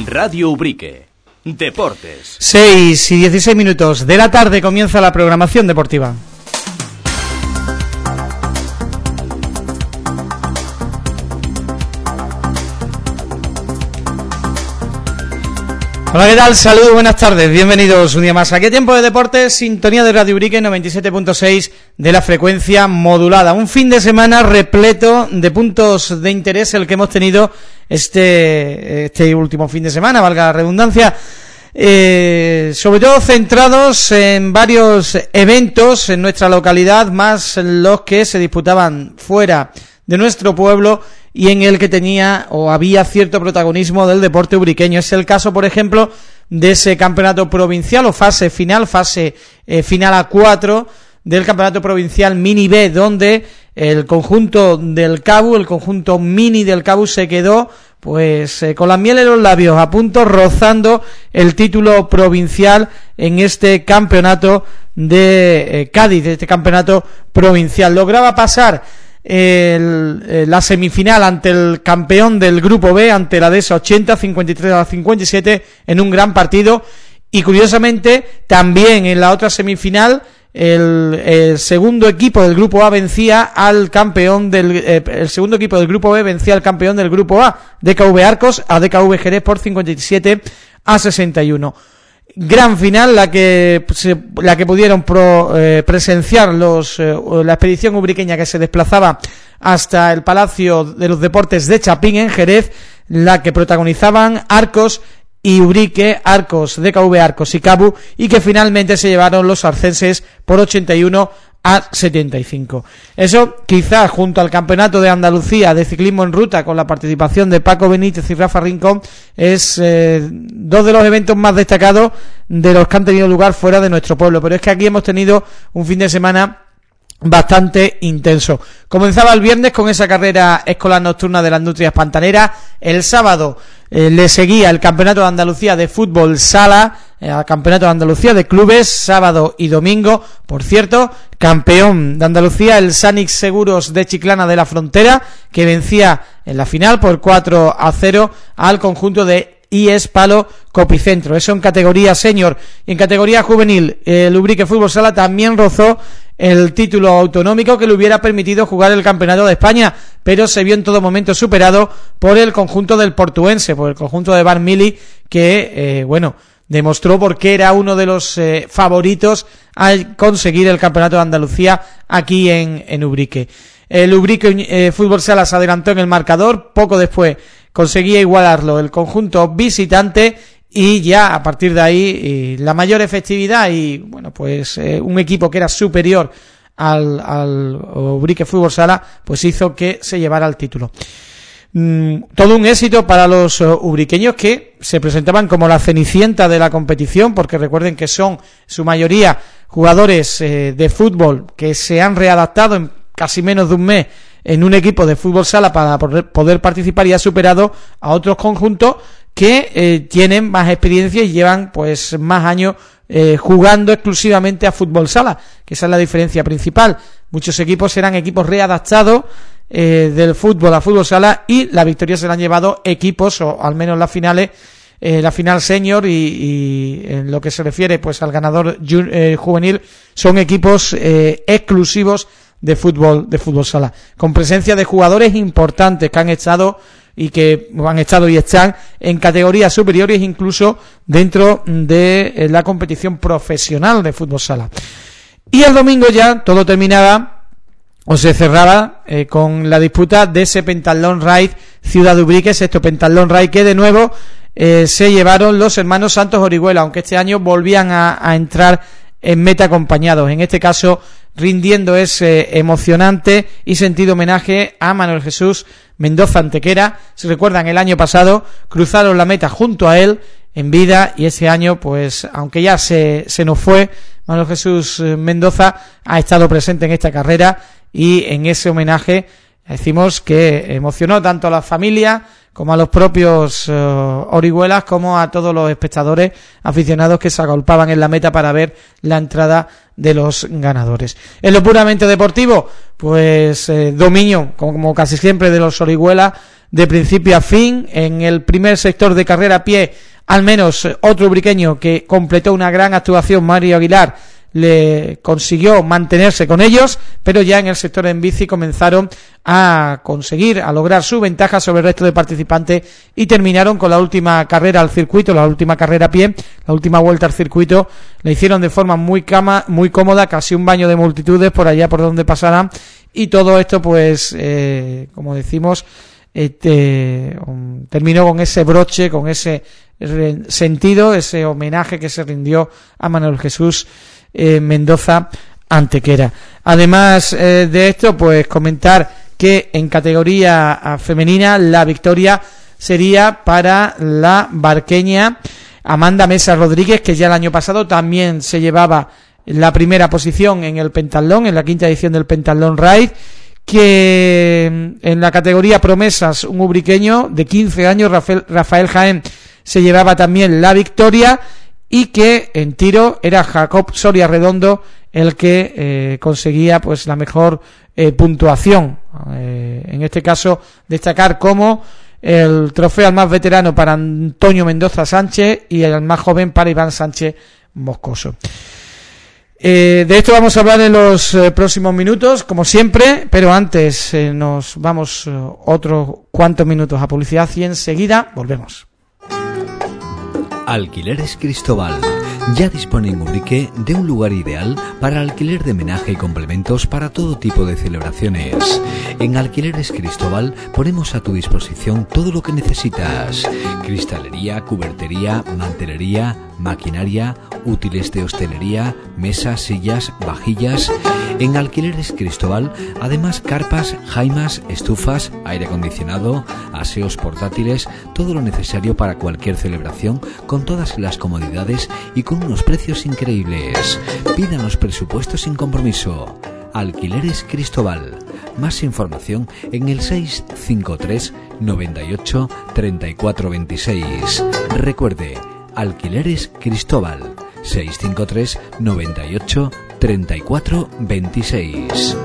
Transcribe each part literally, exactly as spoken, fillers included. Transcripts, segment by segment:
Radio Ubrique. Deportes. seis y dieciséis minutos de la tarde comienza la programación deportiva. Hola, ¿qué tal? Saludos, buenas tardes, bienvenidos un día más. Aquí Tiempo de Deportes, sintonía de Radio Ubrique noventa y siete punto seis de la frecuencia modulada. Un fin de semana repleto de puntos de interés el que hemos tenido este este último fin de semana, valga la redundancia. Eh, sobre todo centrados en varios eventos en nuestra localidad, más los que se disputaban fuera de nuestro pueblo y en el que tenía o había cierto protagonismo del deporte ubriqueño. Es el caso, por ejemplo, de ese campeonato provincial o fase final, fase eh, final a cuatro del campeonato provincial Mini B, donde el conjunto del Cabu, el conjunto mini del Cabu se quedó pues eh, con la miel en los labios, a punto, rozando el título provincial en este campeonato de eh, Cádiz, de este campeonato provincial. Lograba pasar El, eh, la semifinal ante el campeón del grupo B, ante la Dehesa ochenta, cincuenta y tres a cincuenta y siete, en un gran partido. Y curiosamente también en la otra semifinal el, el segundo equipo del grupo A vencía al campeón del eh, el segundo equipo del grupo B vencía al campeón del grupo A, D K V Arcos, a D K V Jerez por cincuenta y siete a sesenta y uno. Gran final la que la que pudieron pro, eh, presenciar los eh, la expedición ubriqueña que se desplazaba hasta el Palacio de los Deportes de Chapín en Jerez, la que protagonizaban Arcos y Ubrique, Arcos, D K V Arcos y Cabu, y que finalmente se llevaron los arcenses por ochenta y uno a setenta y cinco. Eso quizás junto al campeonato de Andalucía de ciclismo en ruta con la participación de Paco Benítez y Rafa Rincón es eh, dos de los eventos más destacados de los que han tenido lugar fuera de nuestro pueblo, pero es que aquí hemos tenido un fin de semana bastante intenso. Comenzaba el viernes con esa carrera escolar nocturna de las Nutrias Pantaneras. El sábado eh, le seguía el Campeonato de Andalucía de Fútbol Sala, el eh, Campeonato de Andalucía de Clubes, sábado y domingo. Por cierto, campeón de Andalucía el Sanix Seguros de Chiclana de la Frontera, que vencía en la final por cuatro a cero al conjunto de I E S Palo Copicentro. Eso en categoría senior. Y en categoría juvenil, el Ubrique Fútbol Sala también rozó el título autonómico que le hubiera permitido jugar el Campeonato de España, pero se vio en todo momento superado por el conjunto del Portuense, por el conjunto de Bar Mili, que, eh, bueno, demostró por qué era uno de los eh, favoritos a conseguir el Campeonato de Andalucía aquí en, en Ubrique. El Ubrique eh, Fútbol Sala se adelantó en el marcador, poco después conseguía igualarlo el conjunto visitante, y ya a partir de ahí eh, la mayor efectividad y bueno pues eh, un equipo que era superior al, al Ubrique Fútbol Sala pues hizo que se llevara el título. Mm, todo un éxito para los uh, ubriqueños, que se presentaban como la cenicienta de la competición, porque recuerden que son su mayoría jugadores eh, de fútbol que se han readaptado en casi menos de un mes en un equipo de fútbol sala para poder participar, y ha superado a otros conjuntos que eh, tienen más experiencia y llevan pues más años eh, jugando exclusivamente a fútbol sala, que esa es la diferencia principal. Muchos equipos eran equipos readaptados eh, del fútbol a fútbol sala, y la victoria se la han llevado equipos, o al menos las finales, eh, la final senior y, y en lo que se refiere pues al ganador ju- eh, juvenil, son equipos eh, exclusivos de fútbol de fútbol sala, con presencia de jugadores importantes que han estado y que han estado y están en categorías superiores, incluso dentro de la competición profesional de fútbol sala. Y el domingo ya todo terminaba o se cerraba eh, con la disputa de ese Pentatlón Raid Ciudad de Ubrique, sexto Pentatlón Raid, que de nuevo eh, se llevaron los hermanos Santos Orihuela, aunque este año volvían a, a entrar en meta acompañados, en este caso rindiendo ese emocionante y sentido homenaje a Manuel Jesús Mendoza Antequera. Si recuerdan, el año pasado cruzaron la meta junto a él en vida, y ese año, pues aunque ya se, se nos fue, Manuel Jesús Mendoza ha estado presente en esta carrera, y en ese homenaje decimos que emocionó tanto a la familia como a los propios uh, Orihuelas, como a todos los espectadores aficionados que se agolpaban en la meta para ver la entrada de los ganadores. En lo puramente deportivo, pues eh, dominio, como casi siempre, de los Orihuelas, de principio a fin. En el primer sector de carrera a pie, al menos otro ubriqueño que completó una gran actuación, Mario Aguilar, le consiguió mantenerse con ellos, pero ya en el sector en bici comenzaron a conseguir, a lograr su ventaja sobre el resto de participantes y terminaron con la última carrera al circuito, la última carrera a pie, la última vuelta al circuito, la hicieron de forma muy cama, muy cómoda, casi un baño de multitudes por allá por donde pasaran, y todo esto pues, eh, como decimos, este, um, terminó con ese broche, con ese sentido, ese homenaje que se rindió a Manuel Jesús Eh, Mendoza Antequera. Además eh, de esto, pues comentar que en categoría femenina la victoria sería para la barqueña Amanda Mesa Rodríguez, que ya el año pasado también se llevaba la primera posición en el pentatlón, en la quinta edición del Pentatlón Ride, que en la categoría promesas un ubriqueño de quince años, Rafael, Rafael Jaén, se llevaba también la victoria, y que en tiro era Jacob Soria Redondo el que eh, conseguía pues la mejor eh, puntuación. Eh, en este caso, destacar como el trofeo al más veterano para Antonio Mendoza Sánchez y el más joven para Iván Sánchez Moscoso. Eh, de esto vamos a hablar en los eh, próximos minutos, como siempre, pero antes eh, nos vamos eh, otros cuantos minutos a publicidad y enseguida volvemos. Alquileres Cristóbal. Ya dispone en Ubrique de un lugar ideal para alquiler de menaje y complementos para todo tipo de celebraciones. En Alquileres Cristóbal ponemos a tu disposición todo lo que necesitas: cristalería, cubertería, mantelería, maquinaria, útiles de hostelería, mesas, sillas, vajillas. En Alquileres Cristóbal, además, carpas, jaimas, estufas, aire acondicionado, aseos portátiles, todo lo necesario para cualquier celebración, con todas las comodidades y con unos precios increíbles. Pídanos presupuestos sin compromiso. Alquileres Cristóbal. Más información en el seis cinco tres, noventa y ocho, treinta y cuatro veintiséis. Recuerde, Alquileres Cristóbal. seis cinco tres, noventa y ocho, treinta y cuatro veintiséis.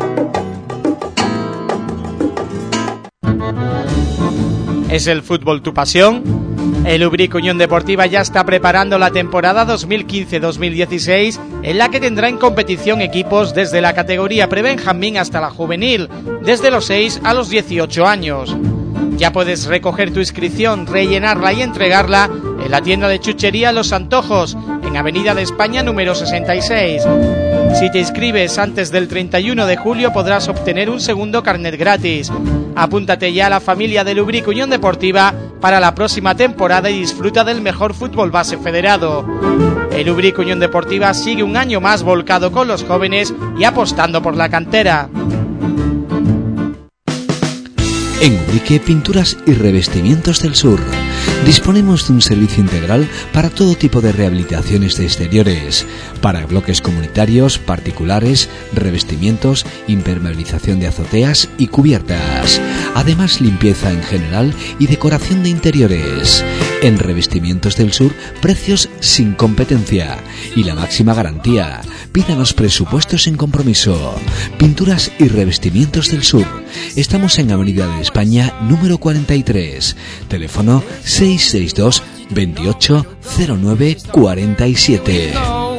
¿Es el fútbol tu pasión? El Ubrique Unión Deportiva ya está preparando la temporada dos mil quince dos mil dieciséis, en la que tendrá en competición equipos desde la categoría prebenjamín hasta la juvenil, desde los seis a los dieciocho años. Ya puedes recoger tu inscripción, rellenarla y entregarla en la tienda de chuchería Los Antojos, en Avenida de España número sesenta y seis. Si te inscribes antes del treinta y uno de julio podrás obtener un segundo carnet gratis. Apúntate ya a la familia del Ubrique Unión Deportiva para la próxima temporada y disfruta del mejor fútbol base federado. El Ubrique Unión Deportiva sigue un año más volcado con los jóvenes y apostando por la cantera. En Ubrique Pinturas y Revestimientos del Sur disponemos de un servicio integral para todo tipo de rehabilitaciones de exteriores, para bloques comunitarios, particulares, revestimientos, impermeabilización de azoteas y cubiertas. Además, limpieza en general y decoración de interiores. En Revestimientos del Sur, precios sin competencia y la máxima garantía. Pídanos presupuestos sin compromiso. Pinturas y Revestimientos del Sur. Estamos en Avenida de España número cuarenta y tres. Teléfono seis seis dos, veintiocho, cero nueve, cuarenta y siete.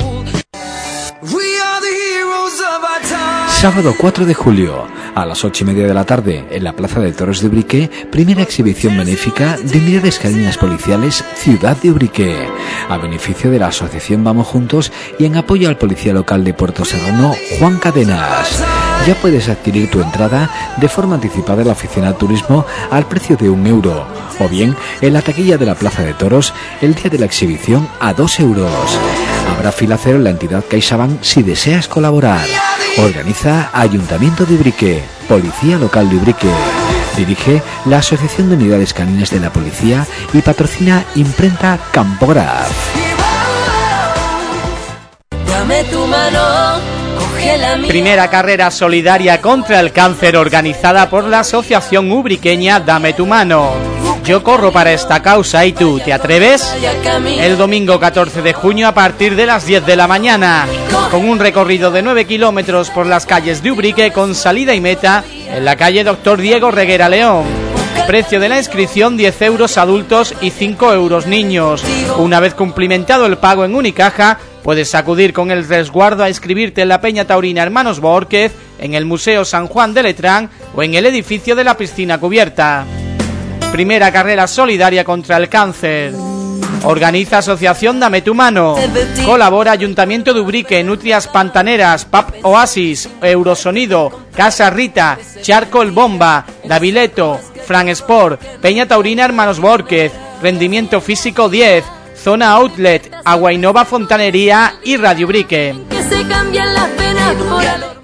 Sábado cuatro de julio, a las ocho y media de la tarde, en la Plaza de Toros de Ubrique, primera exhibición benéfica de unidades caninas policiales Ciudad de Ubrique, a beneficio de la asociación Vamos Juntos y en apoyo al policía local de Puerto Serrano, Juan Cadenas. Ya puedes adquirir tu entrada de forma anticipada en la oficina de turismo al precio de un euro, o bien en la taquilla de la Plaza de Toros el día de la exhibición a dos euros. Habrá fila cero en la entidad CaixaBank si deseas colaborar. Organiza Ayuntamiento de Ubrique, Policía Local de Ubrique. Dirige la Asociación de Unidades Caninas de la Policía y patrocina Imprenta Campograf. Dame tu mano, coge la mía. Primera carrera solidaria contra el cáncer organizada por la Asociación Ubriqueña Dame tu mano. Yo corro para esta causa y tú, ¿te atreves? El domingo catorce de junio a partir de las diez de la mañana, con un recorrido de nueve kilómetros por las calles de Ubrique con salida y meta en la calle Doctor Diego Reguera León. Precio de la inscripción diez euros adultos y cinco euros niños. Una vez cumplimentado el pago en Unicaja, puedes acudir con el resguardo a inscribirte en la Peña Taurina Hermanos Bórquez, en el Museo San Juan de Letrán o en el edificio de la piscina cubierta. Primera carrera solidaria contra el cáncer. Organiza Asociación Dame tu Mano. Colabora Ayuntamiento de Ubrique, Nutrias Pantaneras, P A P Oasis, Eurosonido, Casa Rita, Charco El Bomba, Davileto, Fran Sport, Peña Taurina Hermanos Bórquez, Rendimiento Físico diez, Zona Outlet, Agua Innova Fontanería y Radio Ubrique. Que se cambian las penas por alor.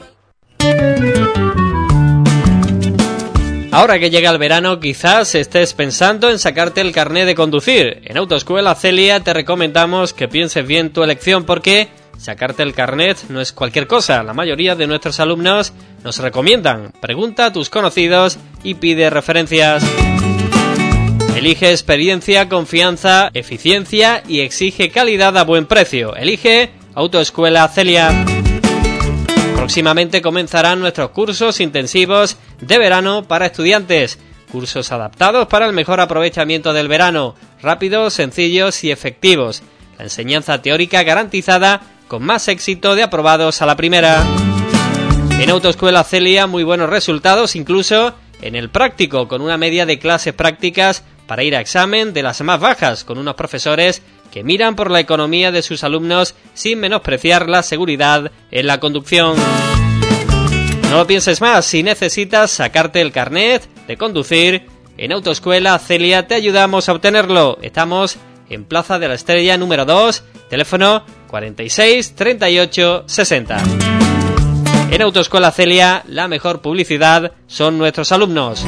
Ahora que llega el verano, quizás estés pensando en sacarte el carné de conducir. En Autoescuela Celia te recomendamos que pienses bien tu elección porque sacarte el carnet no es cualquier cosa. La mayoría de nuestros alumnos nos recomiendan. Pregunta a tus conocidos y pide referencias. Elige experiencia, confianza, eficiencia y exige calidad a buen precio. Elige Autoescuela Celia. Próximamente comenzarán nuestros cursos intensivos de verano para estudiantes. Cursos adaptados para el mejor aprovechamiento del verano, rápidos, sencillos y efectivos. La enseñanza teórica garantizada con más éxito de aprobados a la primera. En Autoescuela Celia muy buenos resultados incluso en el práctico, con una media de clases prácticas para ir a examen de las más bajas, con unos profesores que miran por la economía de sus alumnos sin menospreciar la seguridad en la conducción. No lo pienses más, si necesitas sacarte el carnet de conducir, en Autoescuela Celia te ayudamos a obtenerlo. Estamos en Plaza de la Estrella número dos, teléfono cuarenta y seis, treinta y ocho, sesenta. En Autoescuela Celia, la mejor publicidad son nuestros alumnos.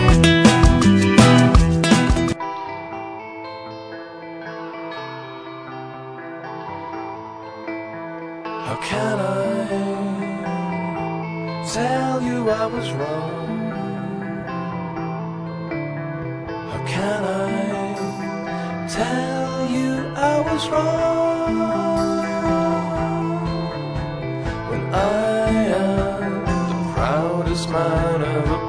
How can I tell you I was wrong? How can I tell you I was wrong when I am the proudest man ever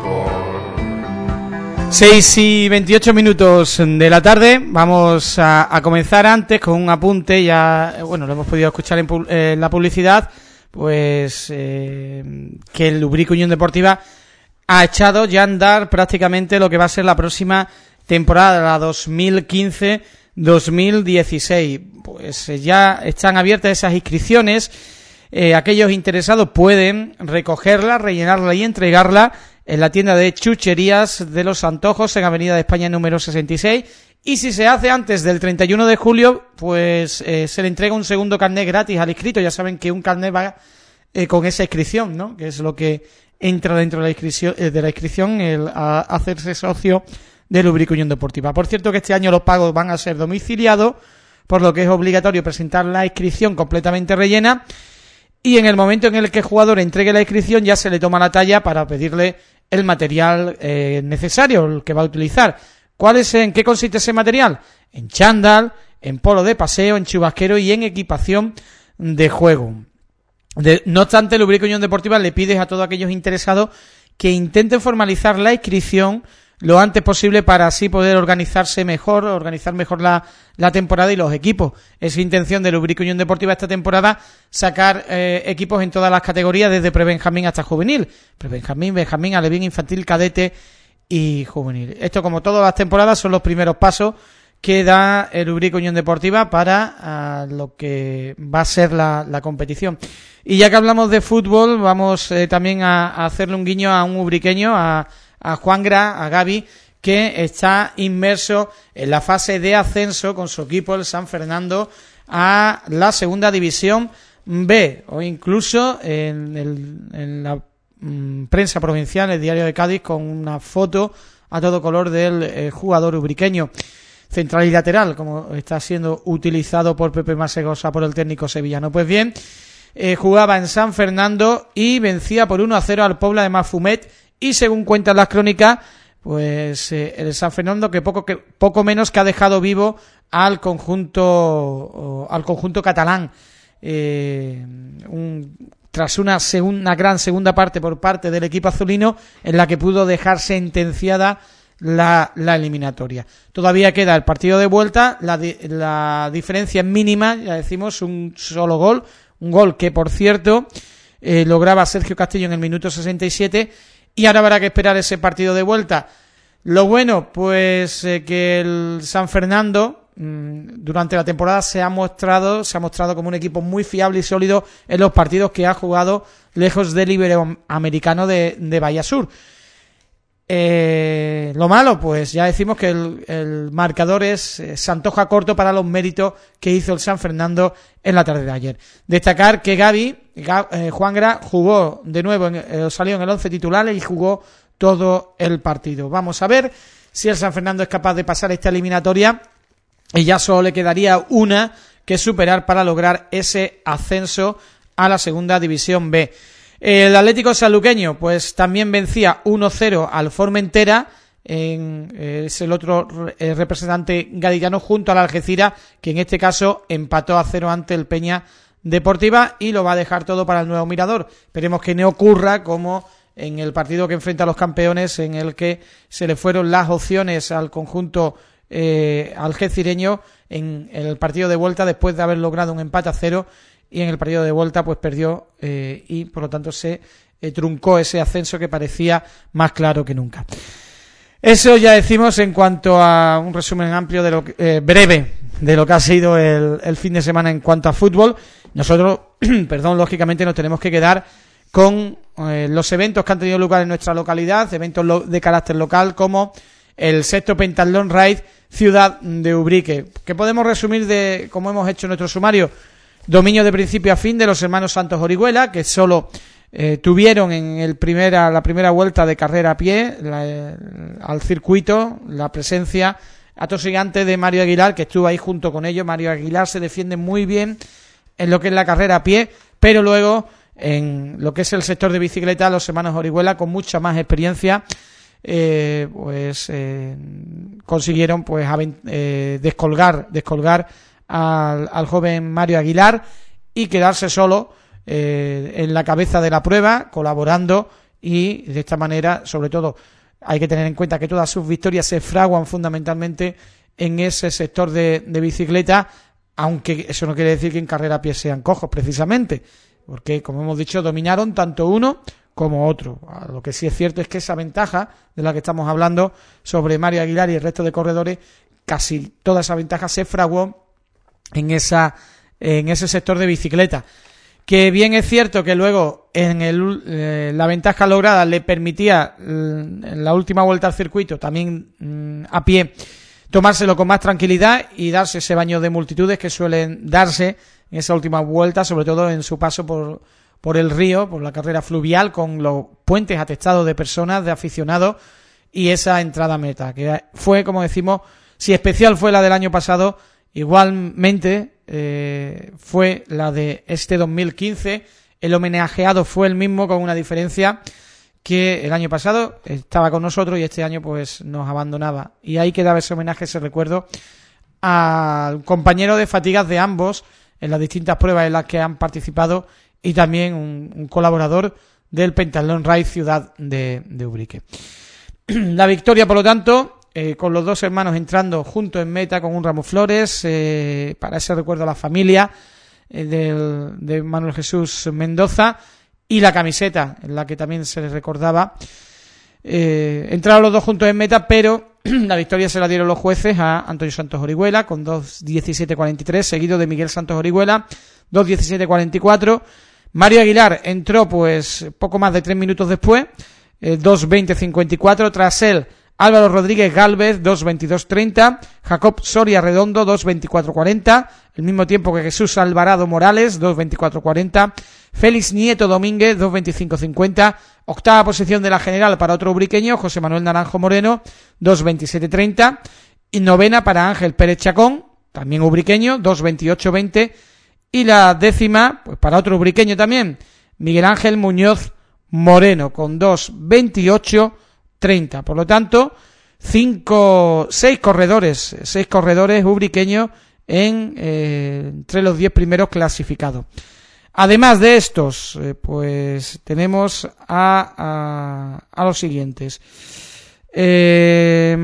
born? seis y veintiocho minutos de la tarde. Vamos a, a comenzar antes con un apunte. Ya, bueno, lo hemos podido escuchar en, eh, en la publicidad, pues eh, que el Ubrique Unión Deportiva ha echado ya a andar prácticamente lo que va a ser la próxima temporada, la dos mil quince dos mil dieciséis. Pues eh, ya están abiertas esas inscripciones. Eh, aquellos interesados pueden recogerla, rellenarla y entregarla en la tienda de chucherías de los Antojos en Avenida de España número sesenta y seis, y si se hace antes del treinta y uno de julio, pues eh, se le entrega un segundo carnet gratis al inscrito. Ya saben que un carnet va eh, con esa inscripción, ¿no?, que es lo que entra dentro de la inscripción, eh, de la inscripción el a hacerse socio del Ubrique Unión Deportiva. Por cierto que este año los pagos van a ser domiciliados, por lo que es obligatorio presentar la inscripción completamente rellena, y en el momento en el que el jugador entregue la inscripción ya se le toma la talla para pedirle el material eh, necesario, el que va a utilizar. ¿Cuál es, en qué consiste ese material? En chándal, en polo de paseo, en chubasquero y en equipación de juego. De, no obstante, el Ubrique Unión Deportiva le pide a todos aquellos interesados que intenten formalizar la inscripción lo antes posible para así poder organizarse mejor, organizar mejor la, la temporada y los equipos. Es intención del Ubrique Unión Deportiva esta temporada sacar eh, equipos en todas las categorías, desde prebenjamín hasta juvenil. Prebenjamín, benjamín, alevín, infantil, cadete y juvenil. Esto, como todas las temporadas, son los primeros pasos que da el Ubrique Unión Deportiva para uh, lo que va a ser la, la competición. Y ya que hablamos de fútbol, vamos eh, también a, a hacerle un guiño a un ubriqueño, a a Juangra, a Gaby, que está inmerso en la fase de ascenso con su equipo, el San Fernando, a la segunda división B, o incluso en, el, en la mm, prensa provincial, el Diario de Cádiz, con una foto a todo color del eh, jugador ubriqueño, central y lateral, como está siendo utilizado por Pepe Masegosa, por el técnico sevillano. Pues bien, eh, jugaba en San Fernando y vencía por uno a cero al Pobla de Mafumet. Y según cuentan las crónicas, pues eh, el San Fernando que poco que poco menos que ha dejado vivo al conjunto o, al conjunto catalán, eh, un, tras una segunda una gran segunda parte por parte del equipo azulino, en la que pudo dejar sentenciada la, la eliminatoria. Todavía queda el partido de vuelta, la, di, la diferencia es mínima, ya decimos, un solo gol, un gol que, por cierto, eh, lograba Sergio Castillo en el minuto sesenta y siete, y ahora habrá que esperar ese partido de vuelta. Lo bueno, pues eh, que el San Fernando mmm, durante la temporada se ha mostrado se ha mostrado como un equipo muy fiable y sólido en los partidos que ha jugado lejos del Iberoamericano de, de Bahía Sur. Eh, lo malo, pues ya decimos que el, el marcador es eh, se antoja corto para los méritos que hizo el San Fernando en la tarde de ayer. Destacar que Gaby, Gab, eh, Juangra jugó de nuevo, en, eh, salió en el once titular y jugó todo el partido. Vamos a ver si el San Fernando es capaz de pasar esta eliminatoria, y ya solo le quedaría una que superar para lograr ese ascenso a la segunda división B. El Atlético Sanluqueño pues también vencía uno cero al Formentera, en, eh, es el otro eh, representante gaditano, junto al Algeciras, que en este caso empató a cero ante el Peña Deportiva, y lo va a dejar todo para el nuevo Mirador. Esperemos que no ocurra como en el partido que enfrenta a los campeones, en el que se le fueron las opciones al conjunto eh, algecireño en el partido de vuelta, después de haber logrado un empate a cero, y en el partido de vuelta pues perdió eh, y por lo tanto se eh, truncó ese ascenso que parecía más claro que nunca. Eso ya decimos en cuanto a un resumen amplio, de lo que, eh, breve, de lo que ha sido el, el fin de semana en cuanto a fútbol. Nosotros, perdón, lógicamente nos tenemos que quedar con eh, los eventos que han tenido lugar en nuestra localidad, eventos lo, de carácter local, como el sexto Pentatlón Raid Ciudad de Ubrique, que podemos resumir de como hemos hecho nuestro sumario: dominio de principio a fin de los hermanos Santos Orihuela, que solo eh, tuvieron en el primera la primera vuelta de carrera a pie la, eh, al circuito la presencia atosigante de Mario Aguilar, que estuvo ahí junto con ellos. Mario Aguilar se defiende muy bien en lo que es la carrera a pie, pero luego en lo que es el sector de bicicleta, los hermanos Orihuela, con mucha más experiencia, eh, pues eh, consiguieron pues eh, descolgar descolgar al, al joven Mario Aguilar y quedarse solo eh, en la cabeza de la prueba, colaborando, y de esta manera, sobre todo, hay que tener en cuenta que todas sus victorias se fraguan fundamentalmente en ese sector de, de bicicleta, aunque eso no quiere decir que en carrera a pie sean cojos precisamente, porque, como hemos dicho, dominaron tanto uno como otro. Lo que sí es cierto es que esa ventaja de la que estamos hablando sobre Mario Aguilar y el resto de corredores, casi toda esa ventaja se fraguó en esa en ese sector de bicicleta. Que bien es cierto que luego en el, eh, la ventaja lograda le permitía en la última vuelta al circuito, también mmm, a pie, tomárselo con más tranquilidad y darse ese baño de multitudes que suelen darse en esa última vuelta, sobre todo en su paso por, por el río, por la carrera fluvial, con los puentes atestados de personas, de aficionados, y esa entrada a meta, que fue, como decimos, si especial fue la del año pasado, igualmente eh, fue la de este dos mil quince. El homenajeado fue el mismo, con una diferencia, que el año pasado estaba con nosotros y este año pues nos abandonaba, y ahí quedaba ese homenaje, ese recuerdo al compañero de fatigas de ambos en las distintas pruebas en las que han participado, y también un, un colaborador del Pentatlón Raid Ciudad de, de Ubrique. La victoria, por lo tanto, eh, con los dos hermanos entrando juntos en meta con un ramo de flores, eh, para ese recuerdo a la familia eh, del, de Manuel Jesús Mendoza, y la camiseta en la que también se les recordaba. Eh, entraron los dos juntos en meta, pero la victoria se la dieron los jueces a Antonio Santos Orihuela con dos diecisiete cuarenta y tres, seguido de Miguel Santos Orihuela dos diecisiete cuarenta y cuatro. Mario Aguilar entró pues poco más de tres minutos después, eh, dos veinte cincuenta y cuatro. Tras él, Álvaro Rodríguez Gálvez dos veintidós treinta, Jacob Soria Redondo dos veinticuatro cuarenta, el mismo tiempo que Jesús Alvarado Morales dos veinticuatro cuarenta, Félix Nieto Domínguez dos veinticinco cincuenta. Octava posición de la general para otro ubriqueño, José Manuel Naranjo Moreno dos veintisiete treinta, y novena para Ángel Pérez Chacón, también ubriqueño, dos veintiocho veinte, y la décima pues para otro ubriqueño también, Miguel Ángel Muñoz Moreno, con dos veintiocho treinta. Por lo tanto, cinco, seis corredores, seis corredores ubriqueños en eh, entre los diez primeros clasificados. Además de estos, eh, pues tenemos a, a, a los siguientes. Eh,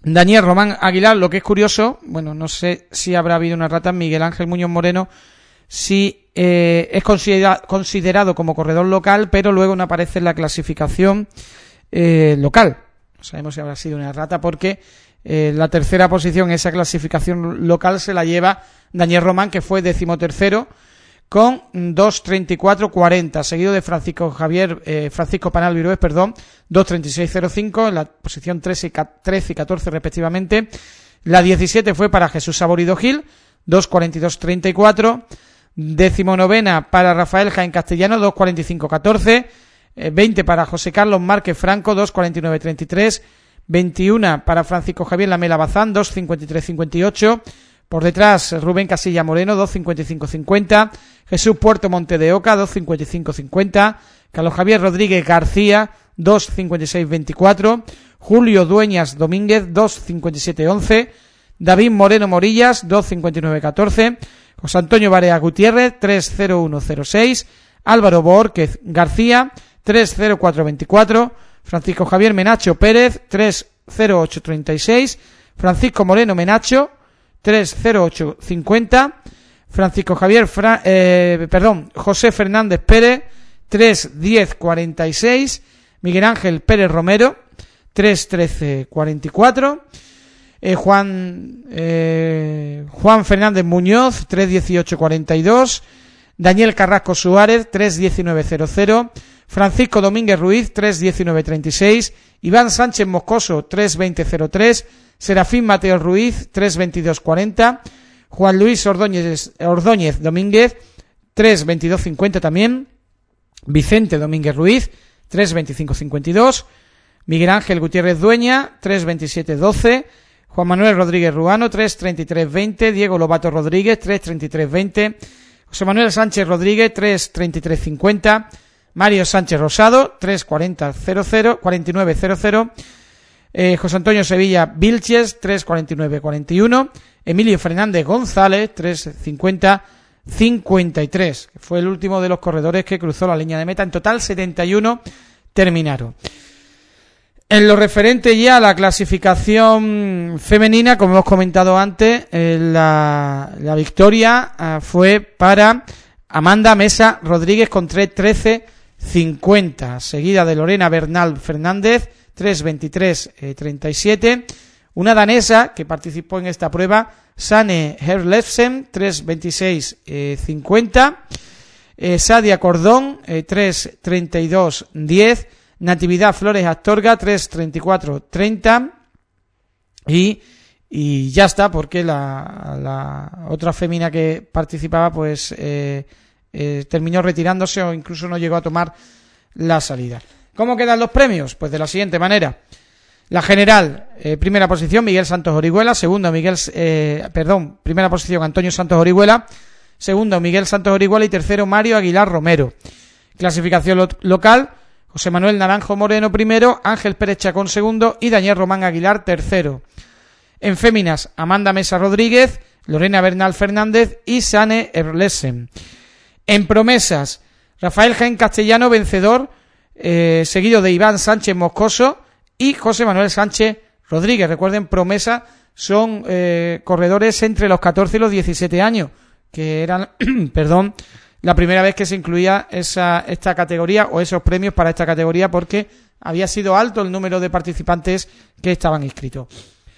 Daniel Román Aguilar. Lo que es curioso, bueno, no sé si habrá habido una errata, Miguel Ángel Muñoz Moreno sí eh, es considera- considerado como corredor local, pero luego no aparece en la clasificación eh, local. No sabemos si habrá sido una errata porque eh, la tercera posición en esa clasificación local se la lleva Daniel Román, que fue decimotercero con dos treinta y cuatro cuarenta, seguido de Francisco Javier eh, Francisco Panal Virués, perdón, dos treinta y seis cero cinco en la posición trece y catorce respectivamente. La diecisiete fue para Jesús Saborido Gil, dos cuarenta y dos treinta y cuatro. Decimonovena para Rafael Jaén Castellano, dos cuarenta y cinco catorce. eh, veinte para José Carlos Márquez Franco, dos cuarenta y nueve treinta y tres. veintiuno para Francisco Javier Lamela Bazán, dos cincuenta y tres cincuenta y ocho. Por detrás, Rubén Casilla Moreno, dos cincuenta y cinco cincuenta. Jesús Puerto Monte de Oca, dos cincuenta y cinco cincuenta. Carlos Javier Rodríguez García, dos cincuenta y seis veinticuatro. Julio Dueñas Domínguez, dos cincuenta y siete once. David Moreno Morillas, dos cincuenta y nueve catorce. José Antonio Barea Gutiérrez, tres cero uno cero seis. Álvaro Borquez García, tres cero cuatro veinticuatro. Francisco Javier Menacho Pérez, tres cero ocho treinta y seis. Francisco Moreno Menacho, tres cero ocho cincuenta. Francisco Javier Fra- eh, perdón, José Fernández Pérez, tres diez cuarenta y seis. Miguel Ángel Pérez Romero, tres trece cuarenta y cuatro. eh, Juan eh, Juan Fernández Muñoz, tres dieciocho cuarenta y dos. Daniel Carrasco Suárez, tres diecinueve cero cero. Francisco Domínguez Ruiz, tres diecinueve treinta y seis. Iván Sánchez Moscoso, tres veinte cero tres. Serafín Mateo Ruiz, tres veintidós cuarenta. Juan Luis Ordóñez, Ordóñez Domínguez, tres veintidós cincuenta también. Vicente Domínguez Ruiz, tres veinticinco cincuenta y dos. Miguel Ángel Gutiérrez Dueña, tres veintisiete doce. Juan Manuel Rodríguez Ruano, tres treinta y tres veinte. Diego Lobato Rodríguez, tres treinta y tres veinte. José Manuel Sánchez Rodríguez, tres treinta y tres cincuenta. Mario Sánchez Rosado, tres cuarenta cero cero, cuarenta y nueve cero cero. Eh, José Antonio Sevilla Vilches, tres cuarenta y nueve cuarenta y uno. Emilio Fernández González, tres cincuenta cincuenta y tres, que fue el último de los corredores que cruzó la línea de meta. En total, setenta y uno terminaron. En lo referente ya a la clasificación femenina, como hemos comentado antes, eh, la, la victoria eh, fue para Amanda Mesa Rodríguez con tres trece cincuenta, seguida de Lorena Bernal Fernández, tres veintitrés treinta y siete. Una danesa que participó en esta prueba, Sane Herlefsen, tres veintiséis cincuenta. Eh, Sadia Cordón, eh, tres treinta y dos diez. Natividad Flores Astorga, tres treinta y cuatro treinta. Y, y ya está, porque la, la otra fémina que participaba pues eh, eh, terminó retirándose o incluso no llegó a tomar la salida. ¿Cómo quedan los premios? Pues de la siguiente manera. La general, eh, primera posición Miguel Santos Orihuela, segundo Miguel, eh, perdón, primera posición Antonio Santos Orihuela, segundo Miguel Santos Orihuela y tercero Mario Aguilar Romero. Clasificación lo- local, José Manuel Naranjo Moreno primero, Ángel Pérez Chacón segundo y Daniel Román Aguilar tercero. En féminas, Amanda Mesa Rodríguez, Lorena Bernal Fernández y Sane Erlesen. En promesas, Rafael Jaén Castellano vencedor, eh, seguido de Iván Sánchez Moscoso y José Manuel Sánchez Rodríguez. Recuerden, promesa son eh, corredores entre los catorce y los diecisiete años, que eran, perdón, la primera vez que se incluía esa esta categoría o esos premios para esta categoría, porque había sido alto el número de participantes que estaban inscritos.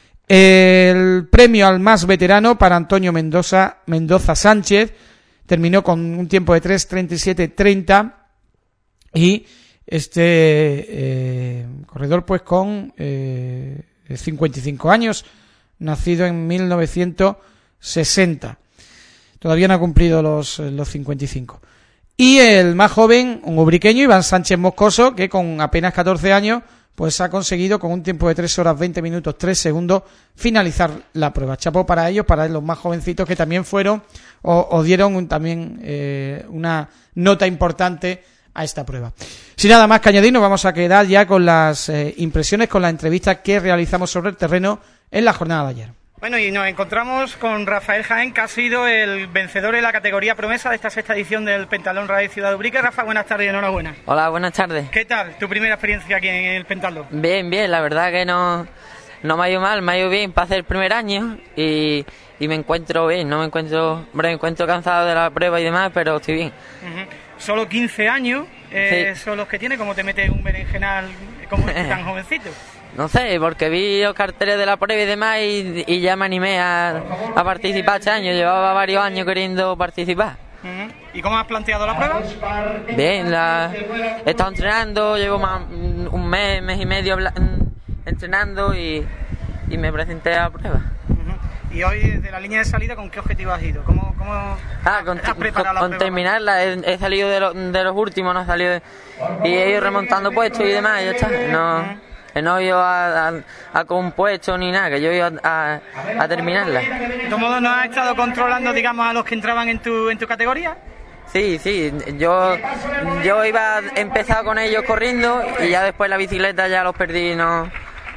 El premio al más veterano para Antonio Mendoza Mendoza Sánchez terminó con un tiempo de tres treinta y siete treinta y este eh, corredor pues con eh, cincuenta y cinco años, nacido en mil novecientos sesenta. Todavía no ha cumplido los, los cincuenta y cinco. Y el más joven, un ubriqueño, Iván Sánchez Moscoso, que con apenas catorce años pues ha conseguido con un tiempo de tres horas veinte minutos tres segundos finalizar la prueba. Chapó para ellos, para los más jovencitos que también fueron o, o dieron un, también eh, una nota importante a esta prueba. Sin nada más que añadir, nos vamos a quedar ya con las eh, impresiones, con la entrevista que realizamos sobre el terreno en la jornada de ayer. Bueno, y nos encontramos con Rafael Jaén, que ha sido el vencedor en la categoría promesa de esta sexta edición del Pentalón Rally Ciudad de Ubrique. Rafa, buenas tardes y enhorabuena. Hola, buenas tardes. ¿Qué tal tu primera experiencia aquí en el Pentalón? Bien, bien, la verdad que no no me ha ido mal, me ha ido bien para hacer el primer año y, y me encuentro bien, no me encuentro, hombre, me encuentro cansado de la prueba y demás, pero estoy bien. Uh-huh. Solo quince años eh, sí. son los que tiene, ¿cómo te metes un berenjenal como tan jovencito? No sé, porque vi los carteles de la prueba y demás y, y ya me animé a, a participar este año, llevaba varios años queriendo participar. Uh-huh. ¿Y cómo has planteado la prueba? Bien, la, he estado entrenando, llevo más, un mes, mes y medio habla, entrenando y, y me presenté a la prueba. Uh-huh. ¿Y hoy, desde la línea de salida, con qué objetivo has ido? ¿Cómo, cómo ah, con, has preparado con, la con prueba? terminarla, he, he salido de, lo, de los últimos, no he salido de, y he ido remontando puestos y demás, y ya está. No, uh-huh. no he ido a, a, a compuestos ni nada, que yo he ido a, a, a terminarla. ¿De todos modos no has estado controlando, digamos, a los que entraban en tu, en tu categoría? Sí, sí, yo yo iba empezado con ellos corriendo y ya después la bicicleta ya los perdí, no,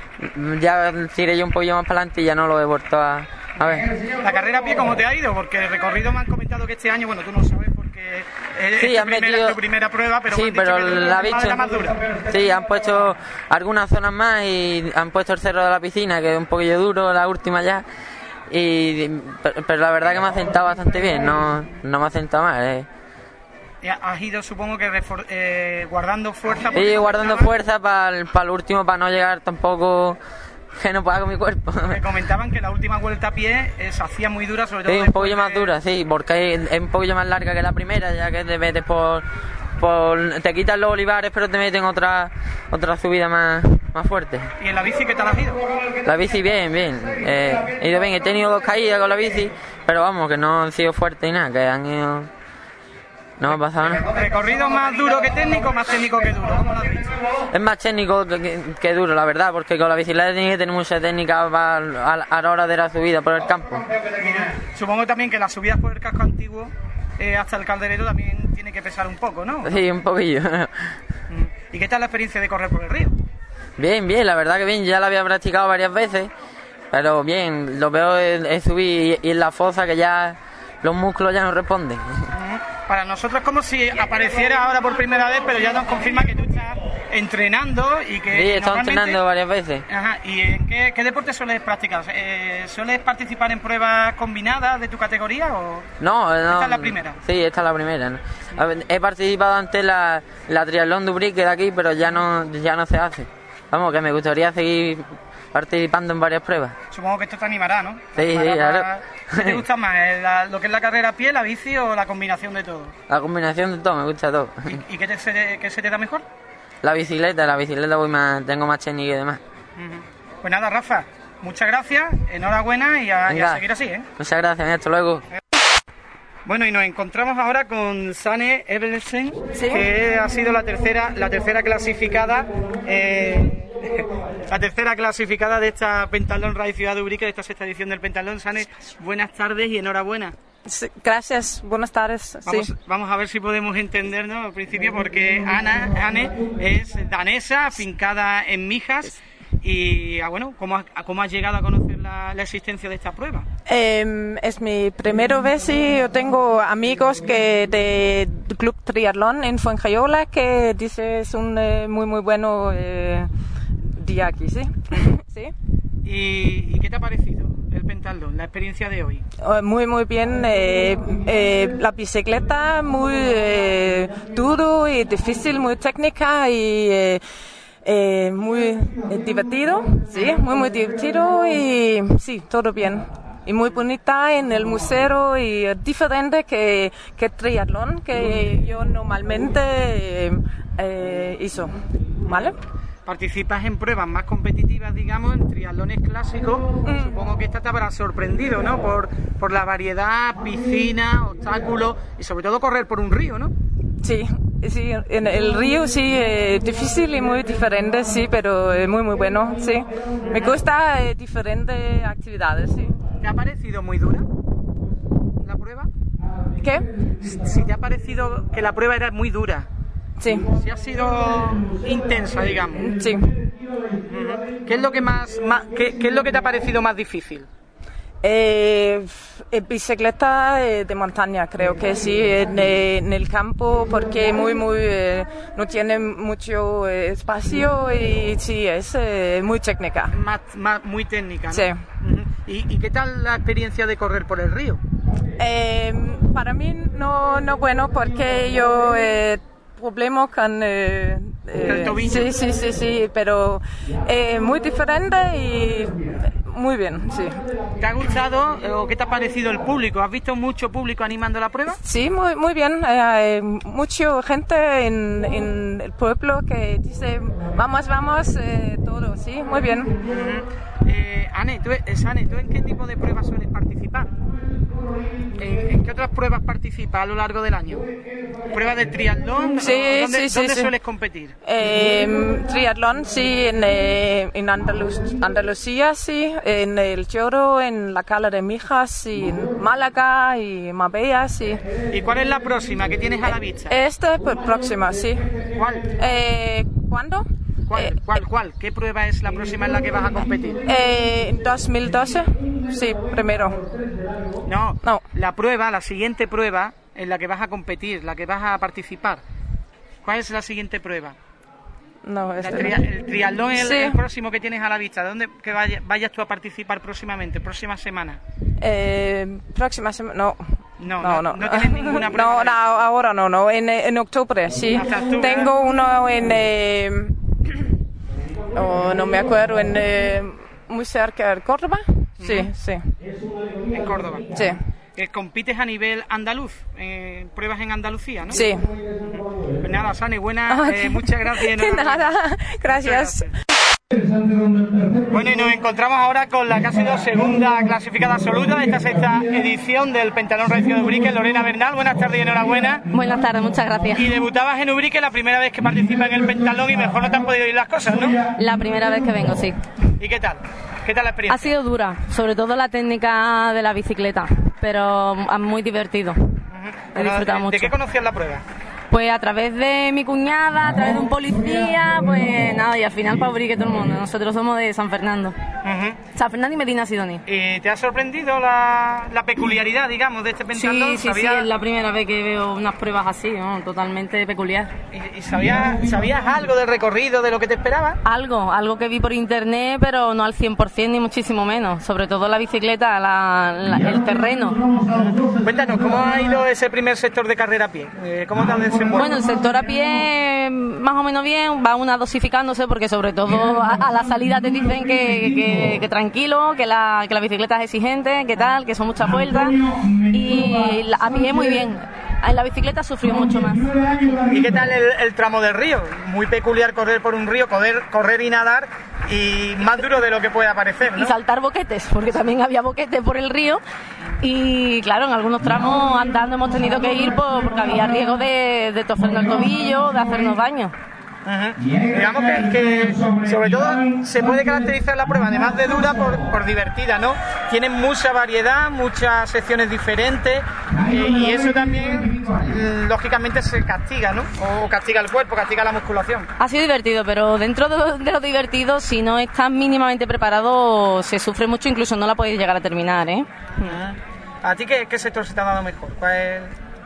ya tiré yo un poquillo más para adelante y ya no lo he vuelto a, a ver. ¿La carrera a pie cómo te ha ido? Porque el recorrido me han comentado que este año, bueno, tú no sabes porque es, sí, es han tu, primera, metido, tu primera prueba, pero, sí, pero la ha dicho, más dura. Sí, han puesto algunas zonas más y han puesto el cerro de la piscina, que es un poquillo duro, la última ya. Y, pero, pero la verdad que me ha sentado bastante bien, no, no me ha sentado mal. Eh. Has ido, supongo que refor- eh, guardando fuerza. Sí, guardando fuerza para el, para el último, para no llegar tampoco que no pueda con mi cuerpo. Me comentaban que la última vuelta a pie eh, se hacía muy dura, sobre todo. Sí, un poquillo de... más dura, sí, porque es, es un poquillo más larga que la primera, ya que te metes por, por te quitas los olivares, pero te meten otra otra subida más, más fuerte. ¿Y en la bici qué tal has ido? La bici bien, bien. Eh, he ido bien, he tenido dos caídas con la bici, pero vamos, que no han sido fuertes ni nada, que han ido... No me ha pasado nada. ¿Recorrido más duro que técnico, más técnico que duro? ¿Cómo lo has visto? Es más técnico que, que duro, la verdad, porque con la bicicleta tienes que tener mucha técnica a, a, a la hora de la subida por el campo. Supongo también que las subidas por el casco antiguo eh, hasta el Calderero también tiene que pesar un poco, ¿no? Sí, un poquillo. ¿Y qué tal la experiencia de correr por el río? Bien, bien, la verdad que bien, ya la había practicado varias veces, pero bien, lo peor es, es subir y, y en la fosa que ya los músculos ya no responden. Para nosotros es como si apareciera ahora por primera vez, pero ya nos confirma que tú estás entrenando y que... Sí, he estado entrenando varias veces. Ajá. ¿Y en qué, qué deporte sueles practicar? Eh, ¿Sueles participar en pruebas combinadas de tu categoría o...? No, no. ¿Esta es la primera? Sí, esta es la primera. ¿no? A ver, he participado antes la, la triatlón de Ubrique de aquí, pero ya no, ya no se hace. Vamos, que me gustaría seguir participando en varias pruebas. Supongo que esto te animará, ¿no? Sí, sí, claro. ¿Qué te gusta más? La, ¿Lo que es la carrera a pie, la bici o la combinación de todo? La combinación de todo, me gusta todo. ¿Y, y qué, te, se, qué se te da mejor? La bicicleta, la bicicleta voy más, tengo más técnica y demás. Uh-huh. Pues nada, Rafa, muchas gracias, enhorabuena y a, y a seguir así, ¿eh? Muchas gracias, hasta luego. Bueno, y nos encontramos ahora con Sanne Ebbelsen, ¿sí? Que ha sido la tercera, la tercera clasificada, eh, la tercera clasificada de esta Pentalón Ride Ciudad de Ubrique, de esta sexta edición del Pentalón. Sanne, buenas tardes y enhorabuena. Sí, gracias, buenas tardes. Vamos, sí. vamos a ver si podemos entendernos al principio, porque Ana, Anne es danesa, afincada en Mijas. Y ah, bueno, ¿cómo has, ¿cómo has llegado a conocer la, la existencia de esta prueba? Eh, es mi primera vez y yo tengo amigos que de Club Triatlón en Fuengirola que dice es un eh, muy muy bueno eh, día aquí, ¿sí? ¿Sí? ¿Y, ¿Y qué te ha parecido el Pentalón, la experiencia de hoy? Uh, muy muy bien, eh, eh, la bicicleta muy eh, duro y difícil, muy técnica y... Eh, Eh, muy eh, divertido, sí, muy muy divertido y sí, todo bien. Y muy bonita en el museo y eh, diferente que, que triatlón que yo normalmente eh, eh, hizo, ¿vale? Participas en pruebas más competitivas, digamos, en triatlones clásicos. Mm. Supongo que esta te habrá sorprendido, ¿no? Por, por la variedad, piscina, obstáculos y sobre todo correr por un río, ¿no? Sí, sí, en el río sí, eh, difícil y muy diferente, sí, pero eh, muy muy bueno, sí. Me gusta eh, diferentes actividades, sí. ¿Te ha parecido muy dura la prueba? ¿Qué? Si te ha parecido que la prueba era muy dura. Sí. Si ha sido intensa, digamos. Sí. Uh-huh. ¿Qué es lo que más, más qué, qué es lo que te ha parecido más difícil? Eh, eh, bicicleta eh, de montaña, creo que sí, en, eh, en el campo, porque muy, muy, eh, no tiene mucho eh, espacio y sí, es eh, muy técnica. Más, más, muy técnica, ¿no? Sí. Uh-huh. ¿Y, ¿Y qué tal la experiencia de correr por el río? Eh, para mí no, no bueno, porque yo eh, problemas con eh, el eh, tobillo. Sí, sí, sí, sí, pero eh, muy diferente y muy bien, sí. ¿Te ha gustado o qué te ha parecido el público? ¿Has visto mucho público animando la prueba? Sí, muy, muy bien. Hay mucha gente en, en el pueblo que dice vamos, vamos, eh, todo, sí, muy bien. Uh-huh. eh, Anne, ¿tú, eh, Anne, ¿tú en qué tipo de pruebas sueles participar? ¿En, ¿En qué otras pruebas participas a lo largo del año? ¿Pruebas de triatlón? Sí, ¿Dónde, sí, sí, ¿dónde sí. sueles competir? Eh, triatlón, sí, en, eh, en Andalus, Andalucía, sí, en el Lloro, en la Cala de Mijas, sí, en Málaga y Marbella, sí. ¿Y cuál es la próxima que tienes a la vista? Esta pues, próxima, sí. ¿Cuál? Eh, ¿Cuándo? ¿Cuál, Eh, cuál, cuál? ¿Qué prueba es la próxima en la que vas a competir? Eh, en dos mil doce, sí, primero. No, No. la prueba, la siguiente prueba en la que vas a competir, la que vas a participar. ¿Cuál es la siguiente prueba? No, La este tria- no. el triatlón es el, Sí. el próximo que tienes a la vista. ¿De dónde que vaya- vayas tú a participar próximamente, próxima semana? Eh, próxima semana, no. No, No, no, no, no tienes ninguna prueba No, de no, ahora no, no, en, en octubre, sí. Hasta octubre. Tengo uno en, eh, oh, no me acuerdo, en, eh, muy cerca de Córdoba. Sí, sí, en Córdoba. sí, Eh, compites a nivel andaluz, eh, pruebas en Andalucía, ¿no? sí. Pues nada, Sane, buena, Ah, eh, muchas gracias. De enhorabuena. nada, gracias. Bueno, y nos encontramos ahora con la que ha sido segunda clasificada absoluta de esta sexta edición del Pentalón Racing de Ubrique, Lorena Bernal. Buenas tardes y enhorabuena. Buenas tardes, muchas gracias. Y debutabas en Ubrique la primera vez que participas en el Pentalón y mejor no te han podido ir las cosas, ¿no? La primera vez que vengo, sí. ¿Y qué tal? ¿Qué tal la Ha experiencia? sido dura, sobre todo la técnica de la bicicleta, pero muy divertido. He disfrutado ¿De, mucho. ¿De qué conocías la prueba? Pues a través de mi cuñada, a través de un policía, pues nada, y al final para Ubrique todo el mundo. Nosotros somos de San Fernando. Uh-huh. San Fernando y Medina Sidoní. ¿Y te ha sorprendido la, la peculiaridad, digamos, de este Pentalón? Sí, sí, sí, ¿Sabías- es la primera vez que veo unas pruebas así, ¿no? Totalmente peculiar. ¿Y, y sabías, sabías algo del recorrido, de lo que te esperaba? Algo, algo que vi por internet, pero no al cien por ciento ni muchísimo menos. Sobre todo la bicicleta, la, la- el terreno. Cuéntanos, ¿cómo ha ido ese primer sector de carrera a pie? Eh, ¿Cómo te has desenvuelto? Bueno, el sector a pie más o menos bien, va una dosificándose porque sobre todo a, a la salida te dicen que, que, que tranquilo, que la, que la bicicleta es exigente, que tal, que son muchas vueltas y la- a pie muy bien. En la bicicleta sufrió mucho más. ¿Y qué tal el, el tramo del río? Muy peculiar correr por un río, correr, correr y nadar, y más duro de lo que puede parecer, ¿no? Y saltar boquetes, porque también había boquetes por el río y claro, en algunos tramos andando hemos tenido que ir por- porque había riesgo de, de torcernos el tobillo, de hacernos daño. Ujú. Digamos que, que sobre todo se puede caracterizar la prueba, además de dura, por, por divertida, ¿no? Tiene mucha variedad, muchas secciones diferentes, eh, y eso también mm, lógicamente se castiga, ¿no? O castiga el cuerpo, castiga la musculación. Ha sido divertido, pero dentro de lo, de lo divertido, si no estás mínimamente preparado, se sufre mucho, incluso no la puedes llegar a terminar, ¿eh? ¿A ti qué, qué sector se te ha dado mejor? ¿Cuál es?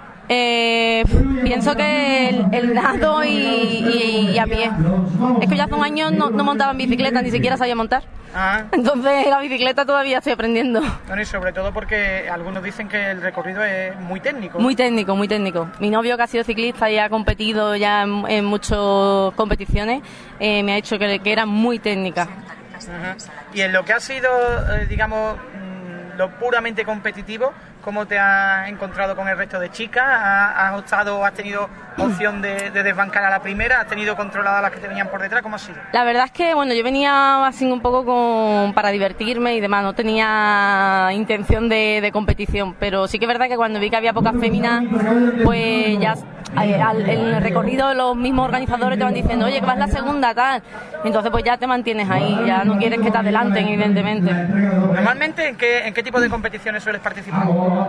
Eh, pienso que el, el nado y, y- y a pie. Es que yo hace un año no, no montaba en bicicleta, ni siquiera sabía montar. Ah, Entonces la bicicleta todavía estoy aprendiendo. bueno, y sobre todo porque algunos dicen que el recorrido es muy técnico. Muy técnico, muy técnico. Mi novio, que ha sido ciclista y ha competido ya en, en muchas competiciones, eh, me ha dicho que, que era muy técnica. Ajá. Y en lo que ha sido, eh, digamos, mm, lo puramente competitivo, ¿cómo te has encontrado con el resto de chicas? ¿Has, has optado, has tenido opción de, de desbancar a la primera? ¿Has tenido controladas las que te venían por detrás? ¿Cómo ha sido? La verdad es que, bueno, yo venía así un poco con, para divertirme y demás, no tenía intención de, de competición, pero sí que es verdad que cuando vi que había pocas féminas, pues ya eh, al, en el recorrido los mismos organizadores te van diciendo, oye, que vas la segunda, tal, entonces pues ya te mantienes ahí, ya no quieres que te adelanten, evidentemente. Normalmente, ¿en qué, en qué tipo de competiciones sueles participar?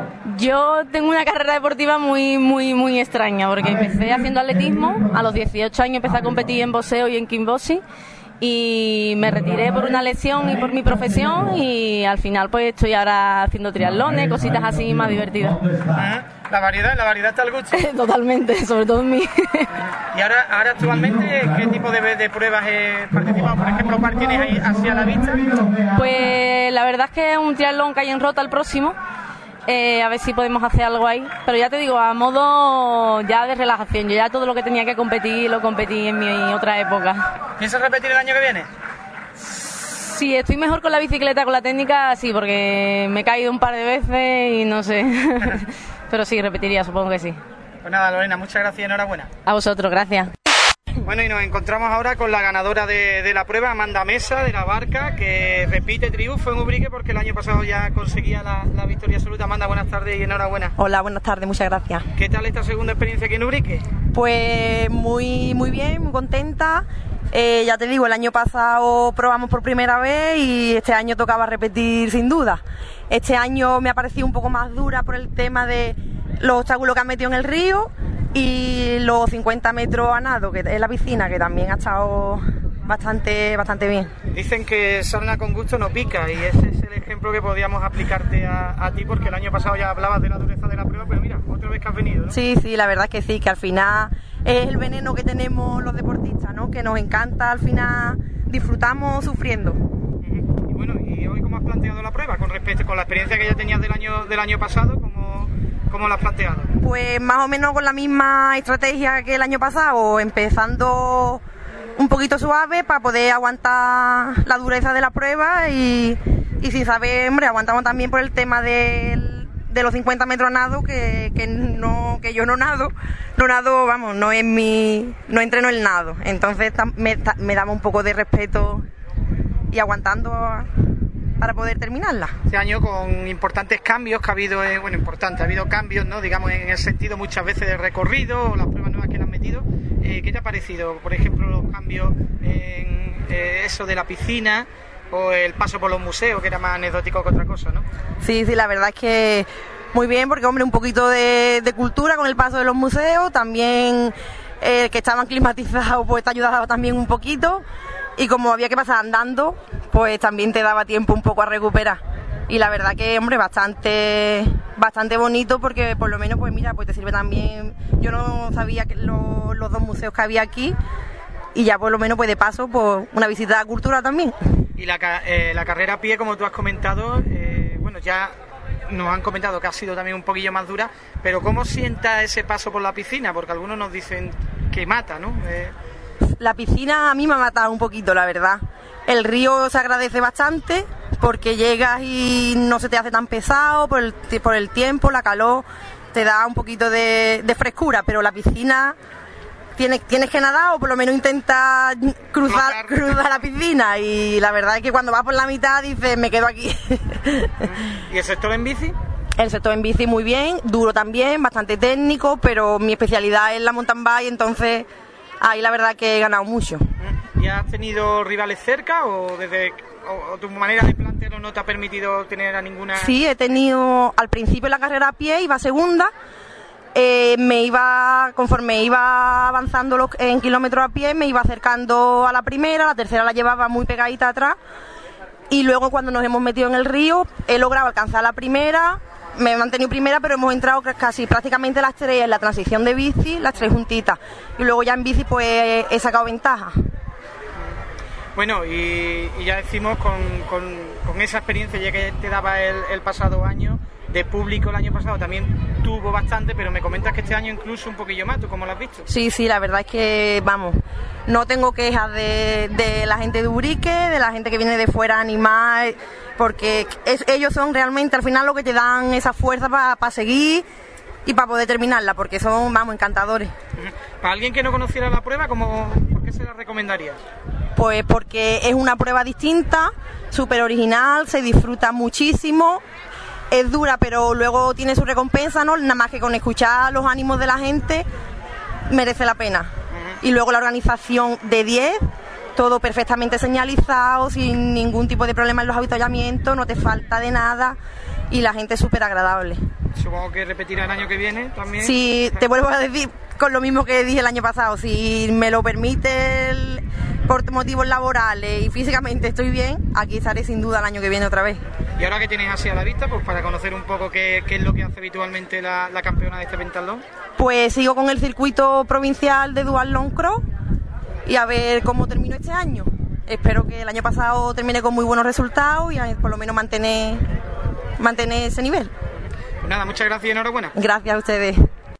Yo tengo una carrera deportiva muy, muy, muy extraña, porque empecé haciendo atletismo, a los dieciocho años empecé a competir en boxeo y en kickboxing, y me retiré por una lesión y por mi profesión y al final pues estoy ahora haciendo triatlones, cositas así más divertidas. La variedad, la variedad está al gusto. Totalmente, sobre todo en mí. Y ahora, ahora actualmente, ¿qué tipo de, de pruebas he participado? Por ejemplo, ¿cuál tienes ahí hacia la vista? Pues la verdad es que es un triatlón que hay en Rota el próximo. Eh, a ver si podemos hacer algo ahí, pero ya te digo, a modo ya de relajación. Yo ya todo lo que tenía que competir lo competí en mi otra época. ¿Piensas repetir el año que viene? Sí, estoy mejor con la bicicleta, con la técnica, sí, porque me he caído un par de veces y no sé. Pero sí, repetiría, supongo que sí. Pues nada, Lorena, muchas gracias y enhorabuena. A vosotros, gracias. Bueno, y nos encontramos ahora con la ganadora de, de la prueba, Amanda Mesa, de la Barca, que repite triunfo en Ubrique porque el año pasado ya conseguía la, la victoria absoluta. Amanda, buenas tardes y enhorabuena. Hola, buenas tardes, muchas gracias. ¿Qué tal esta segunda experiencia aquí en Ubrique? Pues muy, muy bien, muy contenta. Eh, ya te digo, el año pasado probamos por primera vez y este año tocaba repetir sin duda. Este año me ha parecido un poco más dura por el tema de los obstáculos que han metido en el río y los cincuenta metros a nado, que es la piscina, que también ha estado bastante, bastante bien. Dicen que sarna con gusto no pica y ese es el ejemplo que podíamos aplicarte a, a ti, porque el año pasado ya hablabas de la dureza de la prueba, pero mira, otra vez que has venido, ¿no? Sí, sí, la verdad es que sí, que al final es el veneno que tenemos los deportistas, ¿no? Que nos encanta, al final disfrutamos sufriendo. Y bueno, ¿y hoy cómo has planteado la prueba? Con respecto, con la experiencia que ya tenías del año, del año pasado, ¿cómo, cómo la has planteado? Pues más o menos con la misma estrategia que el año pasado, empezando un poquito suave para poder aguantar la dureza de la prueba y, y sin saber, hombre, aguantamos también por el tema del, de los cincuenta metros nado, que, que, no, que yo no nado, no nado, vamos, no es mi, no entreno el nado, entonces me, me daba un poco de respeto y aguantando para poder terminarla. Este año con importantes cambios que ha habido, eh, bueno, importante, ha habido cambios, ¿no? Digamos, en el sentido muchas veces de recorrido, o las pruebas nuevas que le han metido. Eh, ¿Qué te ha parecido? Por ejemplo, los cambios en eh, eso de la piscina o el paso por los museos, que era más anecdótico que otra cosa, ¿no? Sí, sí, la verdad es que muy bien, porque, hombre, un poquito de, de cultura con el paso de los museos, también eh, que estaban climatizados, pues te ayudaba también un poquito. Y como había que pasar andando, pues también te daba tiempo un poco a recuperar. Y la verdad que, hombre, bastante bastante bonito, porque por lo menos, pues mira, pues te sirve también. Yo no sabía que lo, los dos museos que había aquí, y ya por lo menos, pues de paso, pues una visita a la cultura también. Y la, eh, la carrera a pie, como tú has comentado, eh, bueno, ya nos han comentado que ha sido también un poquillo más dura, pero ¿cómo sienta ese paso por la piscina? Porque algunos nos dicen que mata, ¿no? Eh... La piscina a mí me ha matado un poquito, la verdad. El río se agradece bastante porque llegas y no se te hace tan pesado por el, por el tiempo, la calor, te da un poquito de, de frescura, pero la piscina tienes, tienes que nadar o por lo menos intentar cruzar, cruzar la piscina, y la verdad es que cuando vas por la mitad dices, me quedo aquí. ¿Y el sector en bici? El sector en bici muy bien, duro también, bastante técnico, pero mi especialidad es la mountain bike, entonces ahí la verdad que he ganado mucho. ¿Y has tenido rivales cerca o desde o, o tu manera de plantearlo no te ha permitido tener a ninguna? Sí, he tenido, al principio la carrera a pie iba segunda, eh, me iba, conforme iba avanzando los, en kilómetros a pie, me iba acercando a la primera, la tercera la llevaba muy pegadita atrás, y luego cuando nos hemos metido en el río he logrado alcanzar la primera. Me he mantenido primera, pero hemos entrado casi prácticamente las tres en la transición de bici, las tres juntitas. Y luego ya en bici pues he sacado ventaja. Bueno, y, y ya decimos con, con, con esa experiencia ya que te daba el, el pasado año, de público el año pasado también tuvo bastante, pero me comentas que este año incluso un poquillo más. ¿Tú cómo lo has visto? Sí, sí, la verdad es que, vamos, no tengo quejas de, de la gente de Ubrique, de la gente que viene de fuera a animar, porque es, ellos son realmente al final lo que te dan esa fuerza para pa seguir y para poder terminarla, porque son, vamos, encantadores. Para alguien que no conociera la prueba, ¿cómo, ¿por qué se la recomendarías? Pues porque es una prueba distinta, súper original, se disfruta muchísimo, es dura, pero luego tiene su recompensa, ¿no? Nada más que con escuchar los ánimos de la gente merece la pena. Uh-huh. Y luego la organización de diez, todo perfectamente señalizado, sin ningún tipo de problema en los avituallamientos, no te falta de nada y la gente es súper agradable. supongo que repetirá el año que viene también. Sí, te vuelvo a decir con lo mismo que dije el año pasado, si me lo permite el, por motivos laborales y físicamente estoy bien, aquí estaré sin duda el año que viene otra vez. Y ahora que tienes así a la vista, pues para conocer un poco qué, qué es lo que hace habitualmente la, la campeona de este pentatlón. Pues sigo con el circuito provincial de Dual Long Cross y a ver cómo termino este año. Espero que el año pasado termine con muy buenos resultados y por lo menos mantener, mantener ese nivel. Pues nada, muchas gracias y enhorabuena. Gracias a ustedes.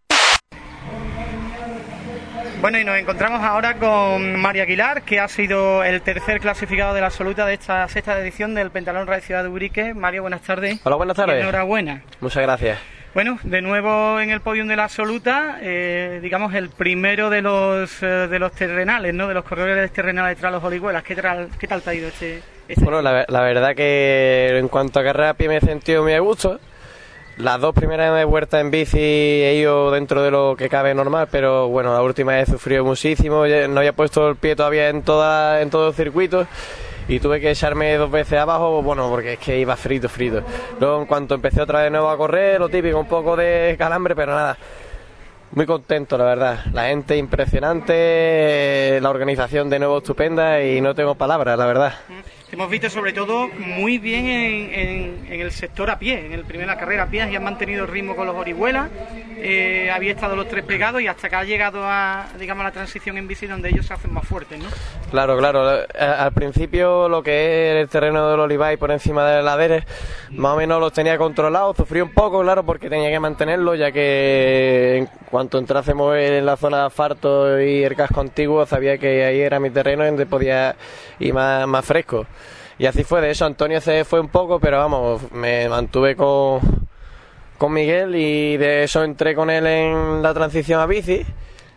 Bueno, y nos encontramos ahora con Mario Aguilar, que ha sido el tercer clasificado de la absoluta de esta sexta edición del Pentatlón Rally Ciudad de Ubrique. Mario, buenas tardes. Hola, buenas tardes. Y enhorabuena. Muchas gracias. Bueno, de nuevo en el podium de la absoluta, eh, digamos el primero de los eh, de los terrenales, ¿no? De los corredores terrenales tras los Orihuelas. ¿Qué tal, qué tal te ha ido este? este bueno, la, la verdad que en cuanto a carrera a pie me he sentido muy a gusto. Las dos primeras vueltas en bici he ido dentro de lo que cabe normal, pero bueno, la última he sufrido muchísimo. No había puesto el pie todavía en toda en todo el circuito y tuve que echarme dos veces abajo, bueno, porque es que iba frito, frito. Luego, en cuanto empecé otra vez de nuevo a correr, lo típico, un poco de calambre, pero nada, muy contento, la verdad. La gente impresionante, la organización de nuevo estupenda y no tengo palabras, la verdad. Te hemos visto sobre todo muy bien en, en, en el sector a pie, en el primera carrera a pie, y han mantenido el ritmo con los Orihuelas, eh, había estado los tres pegados y hasta que ha llegado a, digamos, la transición en bici donde ellos se hacen más fuertes, ¿no? Claro, claro. Al principio lo que es el terreno del Olivay por encima de laderas, más o menos los tenía controlados, sufrí un poco, claro, porque tenía que mantenerlo, ya que en cuanto entrásemos en la zona de asfalto y el casco antiguo, sabía que ahí era mi terreno donde podía ir más, más fresco. Y así fue. De hecho, Antonio se fue un poco, pero vamos, me mantuve con, con Miguel y de eso entré con él en la transición a bici.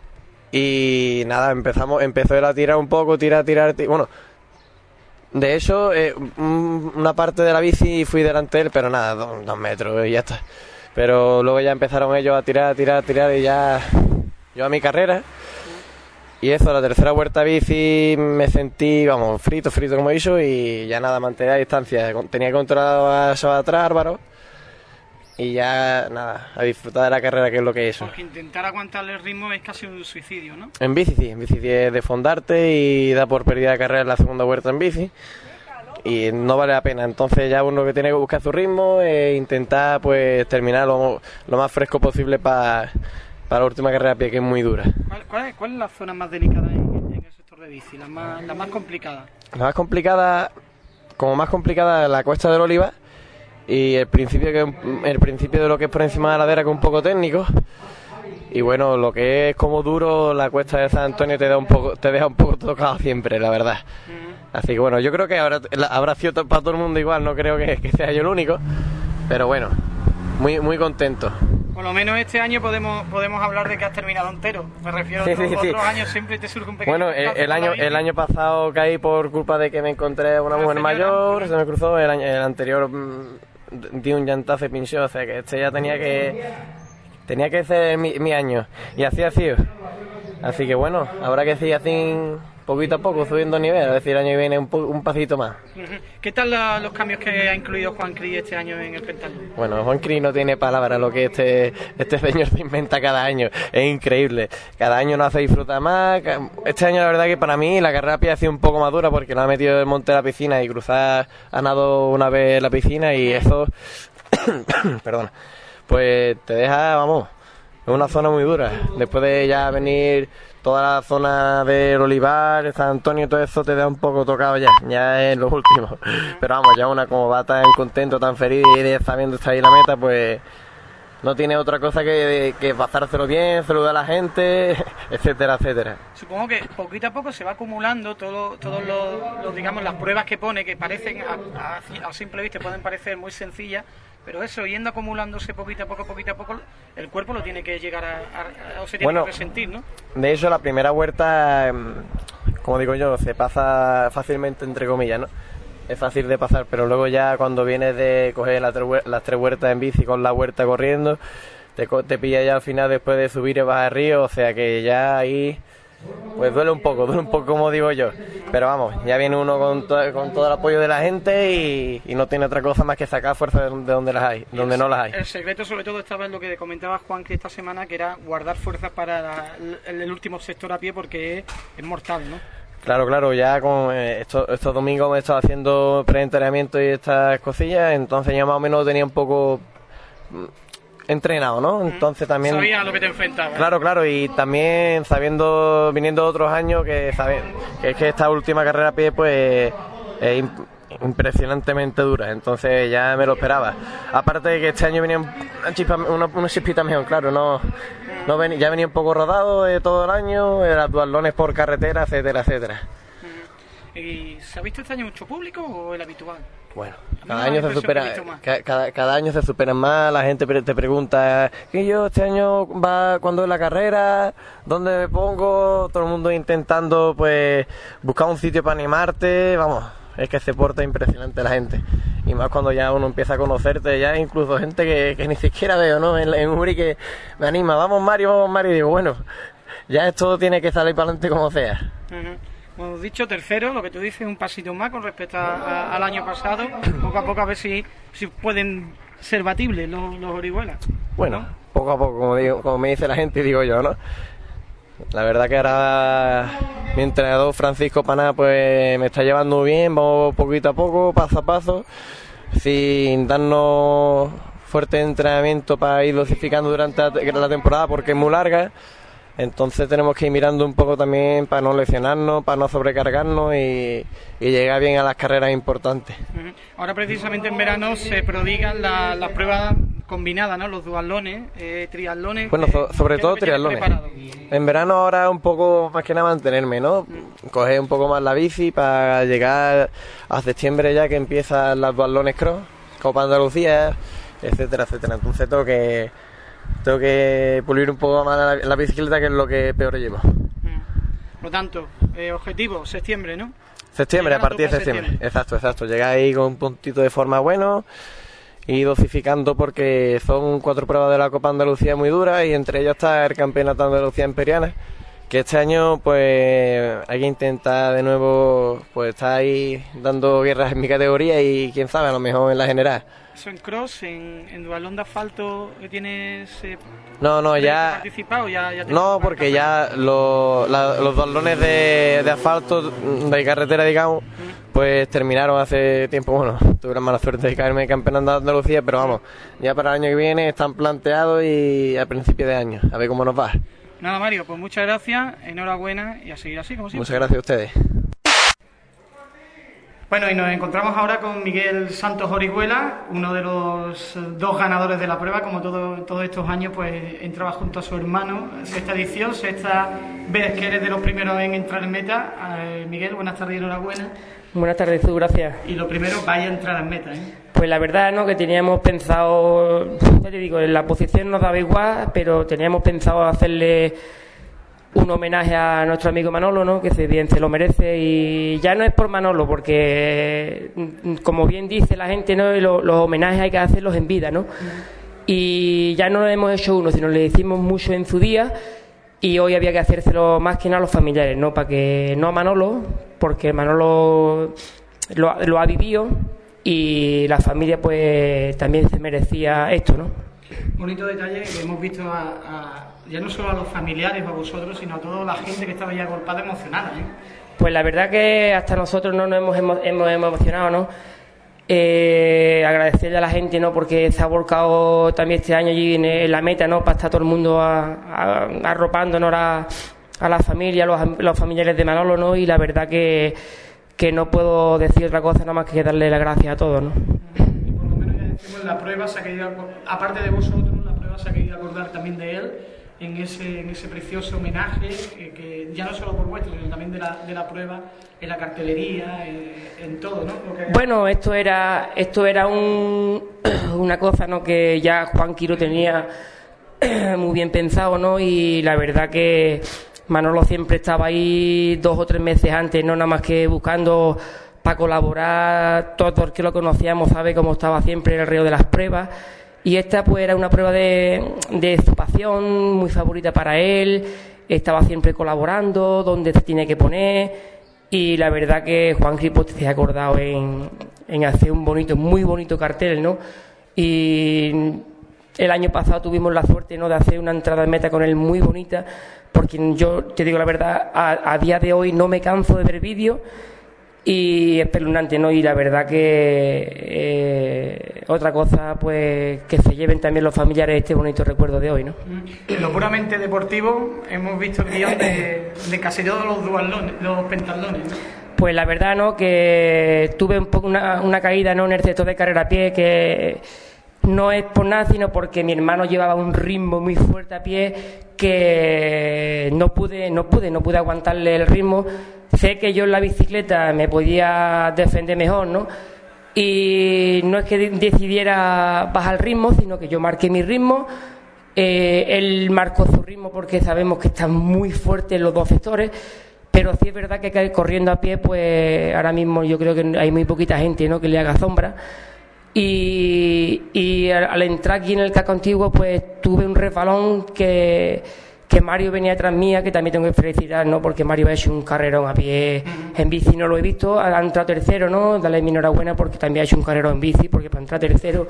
Y nada, empezamos, empezó él a tirar un poco, tirar, tirar, tirar. Bueno, de hecho, eh, una parte de la bici fui delante de él, pero nada, dos, dos metros y ya está. Pero luego ya empezaron ellos a tirar, tirar, tirar y ya yo a mi carrera. Y eso, la tercera vuelta bici me sentí, vamos, frito, frito como he dicho, y ya nada, mantenía la distancia. Tenía controlado a eso atrás, Álvaro, y ya nada, a disfrutar de la carrera, que es lo que es eso. Porque intentar aguantarle el ritmo es casi un suicidio, ¿no? En bici sí, en bici sí es desfondarte y da por perdida de carrera en la segunda vuelta en bici. Y no vale la pena, entonces ya uno que tiene que buscar su ritmo e intentar pues terminar lo, lo más fresco posible para... para la última carrera a pie, que es muy dura. ¿Cuál, cuál, es, cuál es la zona más delicada en, en el sector de bici? La más, la más complicada. La más complicada, como más complicada, la cuesta del Oliva y el principio que el principio de lo que es por encima de la ladera, que es un poco técnico. Y bueno, lo que es como duro, la cuesta de San Antonio te da un poco, te deja un poco tocado siempre, la verdad. Uh-huh. Así que bueno, yo creo que habrá, habrá sido para todo el mundo igual, no creo que, que sea yo el único, pero bueno, muy muy contento. Por lo menos este año podemos podemos hablar de que has terminado entero. Me refiero sí, a otros, sí, sí. otros años siempre te surge un pequeño... Bueno, el, el año el año pasado caí por culpa de que me encontré una mujer mayor, se me cruzó, el, año, el anterior mmm, di un llantazo y pinchó, o sea que este ya tenía que tenía que ser mi, mi año, y así ha sido. Así que bueno, habrá que seguir así poquito a poco subiendo nivel, a ver si el año que viene un, un pasito más. ¿Qué tal la, los cambios que ha incluido Juan Cris este año en el pentatlón? Bueno, Juan Cris no tiene palabras lo que este este señor se inventa cada año, es increíble, cada año nos hace disfrutar más. Este año la verdad que para mí la carrera a pie ha sido un poco más dura porque nos ha metido el monte de la piscina y cruzar, ha nadado una vez la piscina y eso, perdona, pues te deja, vamos, es una zona muy dura. Después de ya venir toda la zona del Olivar, San Antonio, todo eso te da un poco tocado ya, ya es lo último. Pero vamos, ya una como va tan contento, tan feliz y sabiendo estar ahí la meta, pues no tiene otra cosa que, que pasárselo bien, saludar a la gente, etcétera, etcétera. Supongo que poquito a poco se va acumulando todo, todos los, los, digamos, las pruebas que pone, que parecen, a, a, a simple vista pueden parecer muy sencillas, pero eso, yendo acumulándose poquito a poco, poquito a poco, el cuerpo lo tiene que llegar a, a, a o se tiene bueno, que resentir, ¿no? De hecho, la primera vuelta, como digo yo, se pasa fácilmente, entre comillas, ¿no? Es fácil de pasar, pero luego ya cuando vienes de coger las tres, las tres vueltas en bici con la vuelta corriendo, te, te pilla ya al final después de subir y bajar el río, o sea que ya ahí pues duele un poco, duele un poco como digo yo. Pero vamos, ya viene uno con, to- con todo el apoyo de la gente y, y no tiene otra cosa más que sacar fuerza de, de donde las hay, donde no las hay. El secreto sobre todo estaba en lo que comentaba Juan que esta semana, que era guardar fuerzas para la- el, el último sector a pie porque es, es mortal, ¿no? Claro, claro, ya con eh, estos, estos domingos he estado haciendo preentrenamiento y estas cosillas, entonces ya más o menos tenía un poco mm, entrenado, ¿no? Entonces también... Sabía a lo que te enfrentabas. Claro, claro, y también sabiendo, viniendo de otros años, que, sabe, que es que esta última carrera a pie, pues, es imp- impresionantemente dura, entonces ya me lo esperaba. Aparte de que este año venía una, chispa, una, una chispita mejor, claro, no, no ven, ya venía un poco rodado eh, todo el año, eh, las duatlones por carretera, etcétera, etcétera. ¿Y se ha visto este año mucho público o el habitual? Bueno, A mí cada me da año la se impresión supera, que he visto más. ca- cada, cada año se superan más, la gente pre- te pregunta, ¿qué yo este año va cuándo es la carrera? ¿Dónde me pongo? Todo el mundo intentando pues buscar un sitio para animarte, vamos, es que se porta impresionante la gente. Y más cuando ya uno empieza a conocerte, ya incluso gente que, que ni siquiera veo, ¿no? En, en Uri que me anima, vamos Mario, vamos Mario, y digo, bueno, ya esto tiene que salir para adelante como sea. Ujú. Como has dicho, tercero, lo que tú dices, un pasito más con respecto a- a- al año pasado. Poco a poco a ver si, si pueden ser batibles los, los Orihuelas. Bueno, poco a poco, como digo, como me dice la gente y digo yo, ¿no? La verdad que ahora mi entrenador Francisco Paná pues me está llevando bien, vamos poquito a poco, paso a paso, sin darnos fuerte entrenamiento para ir dosificando durante la, la temporada porque es muy larga. Entonces tenemos que ir mirando un poco también para no lesionarnos, para no sobrecargarnos y, y llegar bien a las carreras importantes. Ujú. Ahora precisamente en verano se prodigan la- las pruebas combinadas, ¿no? Los duatlones, eh, triatlones. Bueno, que- so- sobre ¿qué es todo lo que tienes triatlones. preparado? En verano ahora un poco más que nada mantenerme, ¿no? Coger un poco más la bici para llegar a septiembre ya que empiezan las duatlones cross, Copa Andalucía, etcétera, etcétera. Entonces tengo que tengo que pulir un poco más la, la bicicleta, que es lo que peor llevo. Por lo tanto, eh, objetivo, septiembre, ¿no? Septiembre, a Llegar a partir de tope a septiembre. septiembre. Exacto, exacto. Llegar ahí con un puntito de forma bueno y dosificando porque son cuatro pruebas de la Copa Andalucía muy duras y entre ellas está el Campeonato de Andalucía en Periana, que este año pues hay que intentar de nuevo pues estar ahí dando guerras en mi categoría y quién sabe, a lo mejor en la general. Eso en cross, en, en dualón de asfalto, ¿tienes eh, No, no, ya... participado? Ya, ya te- No, porque ya lo- la- los duatlones de, de asfalto, de carretera, digamos, pues terminaron hace tiempo. Bueno, tuve la mala suerte de caerme campeonato de Andalucía, pero vamos, ya para el año que viene están planteados y a principio de año, a ver cómo nos va. Nada, Mario, pues muchas gracias, enhorabuena y a seguir así, como siempre. Muchas gracias a ustedes. Bueno, y nos encontramos ahora con Miguel Santos Orihuela, uno de los eh, dos ganadores de la prueba. Como todo, todos estos años, pues entraba junto a su hermano. Sexta edición, sexta vez que eres de los primeros en entrar en meta. Eh, Miguel, buenas tardes y enhorabuena. Buenas tardes, Zu, gracias. Y lo primero, vaya a entrar en meta, ¿eh? Pues la verdad, ¿no?, que teníamos pensado, ya te digo, en la posición nos daba igual, pero teníamos pensado hacerle un homenaje a nuestro amigo Manolo, ¿no?, que se bien se lo merece, y ya no es por Manolo, porque como bien dice la gente, ¿no?, los, los homenajes hay que hacerlos en vida, ¿no? Y ya no le hemos hecho uno, sino le hicimos mucho en su día, y hoy había que hacérselo más que nada a los familiares, ¿no?, para que no a Manolo, porque Manolo lo, lo ha vivido y la familia pues también se merecía esto, ¿no? Bonito detalle que hemos visto a, a- ya no solo a los familiares o a vosotros, sino a toda la gente que estaba ya agolpada, emocionada, ¿eh? Pues la verdad que hasta nosotros no nos hemos, emo- hemos emocionado, ¿no? Eh, agradecerle a la gente, ¿no?, porque se ha volcado también este año allí en, en la meta, ¿no?, para estar todo el mundo a- a- arropándonos a, a la familia, a los, am- los familiares de Manolo, ¿no? Y la verdad que, que no puedo decir otra cosa nada más que darle las gracias a todos, ¿no? Bueno, la prueba se ha querido, acor- aparte de vosotros, la prueba se ha querido acordar también de él en ese, en ese precioso homenaje, que, que ya no solo por vuestro, sino también de la, de la prueba, en la cartelería, en, en todo, ¿no? Lo que- Bueno, esto era esto era un, una cosa, ¿no?, que ya Juan Quiro tenía muy bien pensado, ¿no? Y la verdad que Manolo siempre estaba ahí dos o tres meses antes, no nada más que buscando para colaborar. Todos los que lo conocíamos sabe cómo estaba siempre en el río de las pruebas, y esta pues era una prueba de, de su pasión, muy favorita para él, estaba siempre colaborando, dónde se tiene que poner, y la verdad que Juan Gripo se ha acordado en, en hacer un bonito, muy bonito cartel, ¿no? Y el año pasado tuvimos la suerte, ¿no?, de hacer una entrada de meta con él muy bonita, porque yo te digo la verdad, a, a día de hoy no me canso de ver vídeos, y espeluznante, ¿no? Y la verdad que eh, otra cosa, pues que se lleven también los familiares este bonito recuerdo de hoy, ¿no? En lo puramente deportivo hemos visto el guión de, de casi todos los dualones, los pentalones, ¿no? Pues la verdad, ¿no?, que tuve un poco una, una caída, ¿no?, en el sector de carrera a pie, que no es por nada, sino porque mi hermano llevaba un ritmo muy fuerte a pie que no pude, no pude, no pude aguantarle el ritmo. Sé que yo en la bicicleta me podía defender mejor, ¿no? Y no es que decidiera bajar el ritmo, sino que yo marqué mi ritmo. Eh, él marcó su ritmo porque sabemos que están muy fuertes los dos sectores, pero sí es verdad que corriendo a pie, pues ahora mismo yo creo que hay muy poquita gente, ¿no?, que le haga sombra. Y, y al entrar aquí en el casco antiguo, pues tuve un resbalón que, que Mario venía tras mía, que también tengo que felicitar, ¿no?, porque Mario ha hecho un carrerón a pie en bici, no lo he visto, ha entrado tercero, ¿no?, dale mi enhorabuena porque también ha hecho un carrerón en bici, porque para entrar tercero.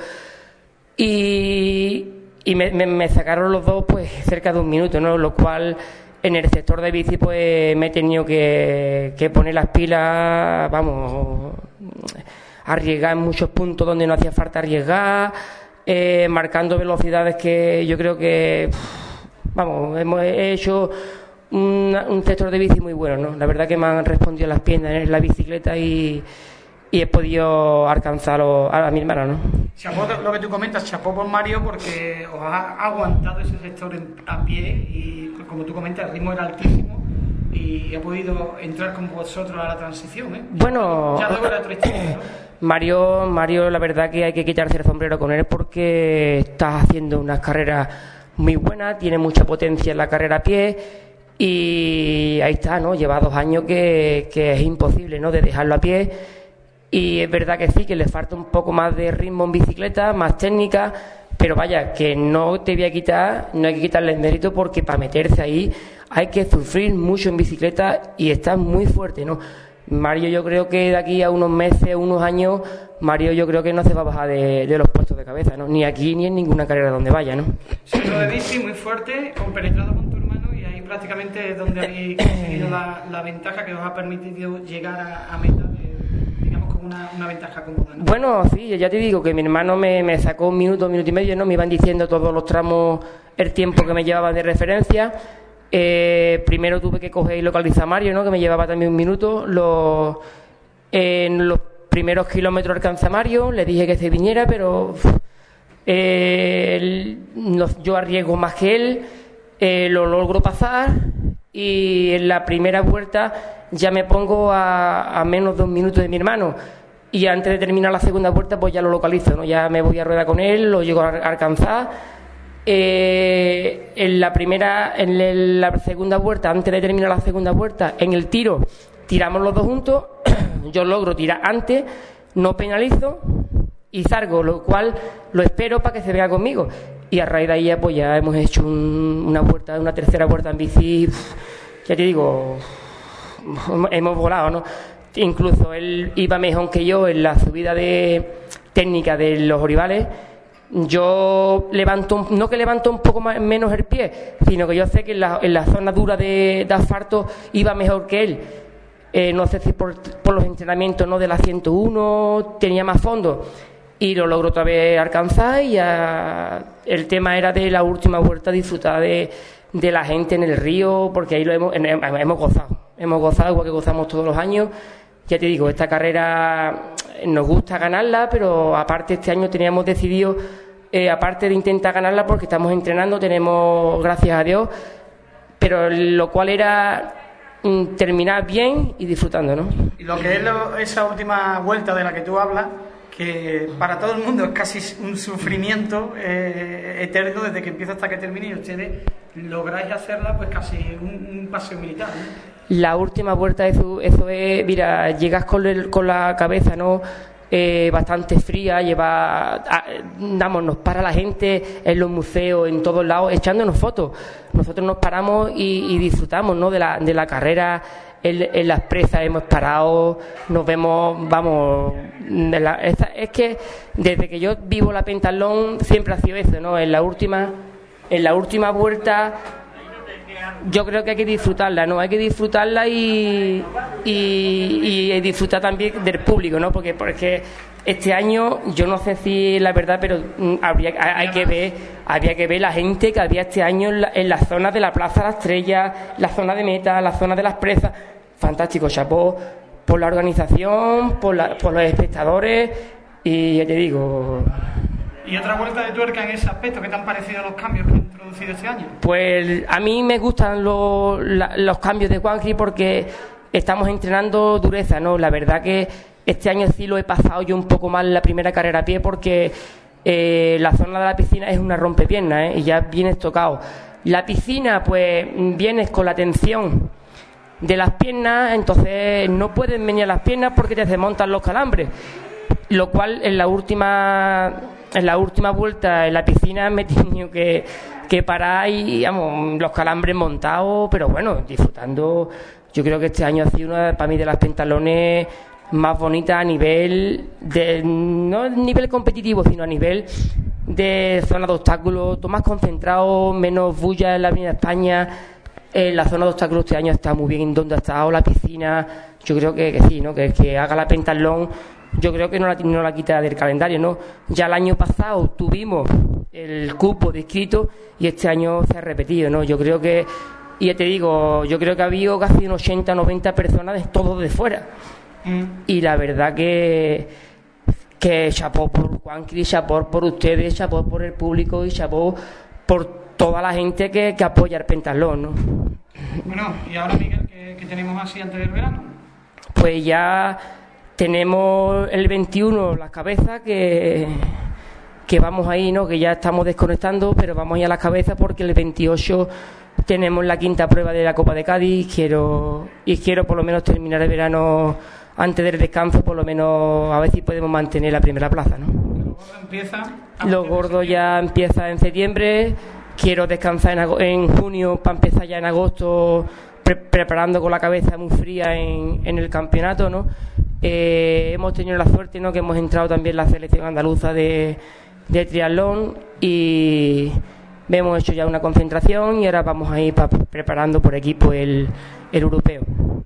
Y, y me, me, me sacaron los dos pues cerca de un minuto, ¿no?, lo cual en el sector de bici pues me he tenido que, que poner las pilas, vamos, arriesgar en muchos puntos donde no hacía falta arriesgar, eh, marcando velocidades que yo creo que, vamos, hemos hecho un, un sector de bici muy bueno, ¿no? La verdad que me han respondido las piernas en la bicicleta y, y he podido alcanzarlo a, a mi hermano, ¿no? Chapó lo que tú comentas, chapó por Mario, porque os ha aguantado ese sector en, a pie y, como tú comentas, el ritmo era altísimo y ha podido entrar con vosotros a la transición, ¿eh? Bueno, ya luego era otra historia, ¿no? Mario, Mario, la verdad que hay que quitarse el sombrero con él porque está haciendo unas carreras muy buenas, tiene mucha potencia en la carrera a pie y ahí está, ¿no? Lleva dos años que, que es imposible, ¿no?, de dejarlo a pie. Y es verdad que sí, que le falta un poco más de ritmo en bicicleta, más técnica, pero vaya, que no te voy a quitar, no hay que quitarle el mérito porque para meterse ahí hay que sufrir mucho en bicicleta y está muy fuerte, ¿no? Mario, yo creo que de aquí a unos meses, unos años, Mario yo creo que no se va a bajar de, de los puestos de cabeza, ¿no? Ni aquí ni en ninguna carrera donde vaya, ¿no? Centro de bici muy fuerte, compenetrado con tu hermano, y ahí prácticamente es donde habéis conseguido la, la ventaja que os ha permitido llegar a, a meta, de, digamos, con una, una ventaja cómoda, ¿no? Bueno, sí, ya te digo que mi hermano me, me sacó un minuto, un minuto y medio, ¿no? Me iban diciendo todos los tramos, el tiempo que me llevaba de referencia. Eh, primero tuve que coger y localizar a Mario, ¿no?, que me llevaba también un minuto. Los, eh, en los primeros kilómetros alcancé a Mario, le dije que se viniera, pero eh, él, no, yo arriesgo más que él, eh, lo logro pasar y en la primera vuelta ya me pongo a, a menos de un minuto de mi hermano y antes de terminar la segunda vuelta pues ya lo localizo, ¿no? Ya me voy a rueda con él, lo llego a alcanzar. Eh, en la primera, en el, la segunda vuelta, antes de terminar la segunda vuelta, en el tiro tiramos los dos juntos, yo logro tirar antes, no penalizo y salgo, lo cual lo espero para que se vea conmigo. Y a raíz de ahí ya, pues ya hemos hecho un, una vuelta, una tercera vuelta en bici, ya te digo, hemos volado, ¿no? Incluso él iba mejor que yo en la subida de técnica de los Oribales. Yo levanto, no que levanto un poco más, menos el pie, sino que yo sé que en la, en la zona dura de, de asfalto iba mejor que él. Eh, no sé si por, por los entrenamientos, ¿no?, de la ciento uno tenía más fondo y lo logro otra vez alcanzar y ya el tema era de la última vuelta disfrutar de, de la gente en el río, porque ahí lo hemos, hemos gozado, hemos gozado igual que gozamos todos los años. Ya te digo, esta carrera nos gusta ganarla, pero aparte este año teníamos decidido, eh, aparte de intentar ganarla, porque estamos entrenando, tenemos, gracias a Dios, pero lo cual era mm, terminar bien y disfrutando, ¿no? Y lo que es lo, esa última vuelta de la que tú hablas, que para todo el mundo es casi un sufrimiento eh, eterno desde que empieza hasta que termine, y ustedes lográis hacerla pues casi un, un paseo militar, ¿no? La última vuelta, eso, eso es, mira, llegas con, el, con la cabeza, ¿no?, eh, bastante fría, lleva, a, vamos, nos para la gente en los museos, en todos lados, echándonos fotos. Nosotros nos paramos y, y disfrutamos, ¿no?, de la, de la carrera. En, en las presas hemos parado, nos vemos, vamos, de la, esta, es que desde que yo vivo la pentatlón siempre ha sido eso, ¿no? En la última, en la última vuelta yo creo que hay que disfrutarla, ¿no? Hay que disfrutarla y, y, y disfrutar también del público, ¿no? Porque, porque este año, yo no sé si es la verdad, pero habría, hay que ver, había que ver la gente que había este año en la, en la zona de la Plaza de la Estrella, la zona de meta, la zona de las presas. Fantástico, chapó por la organización, por, la, por los espectadores y ya te digo... ¿Y otra vuelta de tuerca en ese aspecto? ¿Qué te han parecido los cambios que han introducido este año? Pues a mí me gustan los, la, los cambios de Juanqui porque estamos entrenando dureza, ¿no? La verdad que este año sí lo he pasado yo un poco mal la primera carrera a pie porque eh, la zona de la piscina es una rompepiernas, ¿eh? Y ya vienes tocado. La piscina, pues vienes con la tensión de las piernas, entonces no pueden venir las piernas porque te desmontan los calambres. Lo cual en la última en la última vuelta en la piscina me he tenido que, que parar y digamos, los calambres montados, pero bueno, disfrutando. Yo creo que este año ha sido una para mí de las pentalones más bonitas a nivel de, no a nivel competitivo, sino a nivel de zona de obstáculos, todo más concentrado, menos bulla en la Avenida España. Eh, la zona de obstáculos este año está muy bien donde ha estado la piscina. Yo creo que, que sí, ¿no? Que el que haga la pentatlón, yo creo que no la, no la quita del calendario, ¿no? Ya el año pasado tuvimos el cupo de inscritos y este año se ha repetido, ¿no? Yo creo que, y ya te digo, yo creo que ha habido casi unos ochenta, noventa personas de todos de fuera. Mm. Y la verdad que que chapó por Juanqui, chapó por ustedes, chapó por el público y chapó por toda la gente que, que apoya el pentatlón, ¿no? Bueno, y ahora, Miguel, ¿qué, qué tenemos así antes del verano? Pues ya tenemos el veintiuno las cabezas que, que vamos ahí, ¿no? Que ya estamos desconectando, pero vamos ahí a las cabezas porque el veintiocho tenemos la quinta prueba de la Copa de Cádiz. Quiero, y quiero por lo menos terminar el verano antes del descanso, por lo menos a ver si podemos mantener la primera plaza, ¿no? Empieza Lo gordo ya empieza en septiembre. Quiero descansar en, ag- en junio para empezar ya en agosto pre- preparando con la cabeza muy fría en, en el campeonato, ¿no? Eh, hemos tenido la suerte, ¿no?, que hemos entrado también en la selección andaluza de, de triatlón y hemos hecho ya una concentración y ahora vamos a ir pa- preparando por equipo el, el europeo.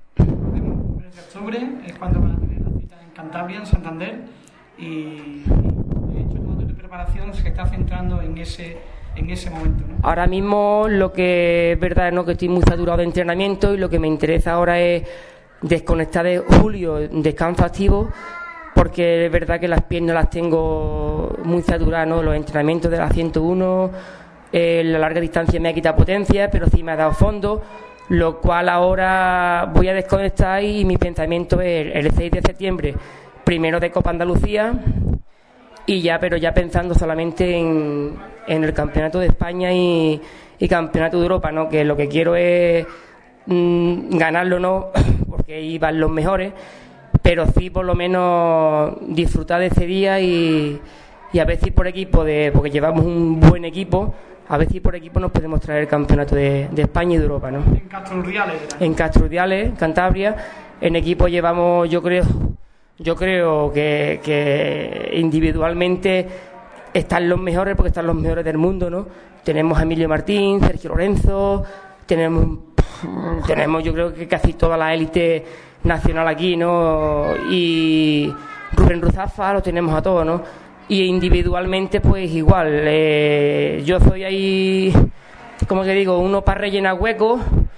El de octubre es cuando van a tener la cita en Cantabria, en Santander, y de hecho todo de preparación se está centrando en ese en ese momento, ¿no? Ahora mismo lo que es verdad, ¿no?, que estoy muy saturado de entrenamiento y lo que me interesa ahora es desconectar de julio, descanso activo, porque es verdad que las piernas las tengo muy saturadas, ¿no? Los entrenamientos de la ciento uno, eh, la larga distancia me ha quitado potencia, pero sí me ha dado fondo, lo cual ahora voy a desconectar y mi pensamiento es el seis de septiembre, primero de Copa Andalucía, y ya, pero ya pensando solamente en, en el Campeonato de España y, y Campeonato de Europa, ¿no? Que lo que quiero es mmm, ganarlo, ¿no? Porque ahí van los mejores, pero sí por lo menos disfrutar de ese día y, y a ver si por equipo, de porque llevamos un buen equipo, a ver si por equipo nos podemos traer el Campeonato de, de España y de Europa, ¿no? En Castro Urdiales. En Castro Urdiales, Cantabria. En equipo llevamos, yo creo... Yo creo que, que individualmente están los mejores, porque están los mejores del mundo, ¿no? Tenemos a Emilio Martín, Sergio Lorenzo, tenemos, tenemos yo creo que casi toda la élite nacional aquí, ¿no? Y Rubén Ruzafa, lo tenemos a todos, ¿no? Y individualmente, pues igual. Eh, yo soy ahí, como que digo, uno para rellenar huecos.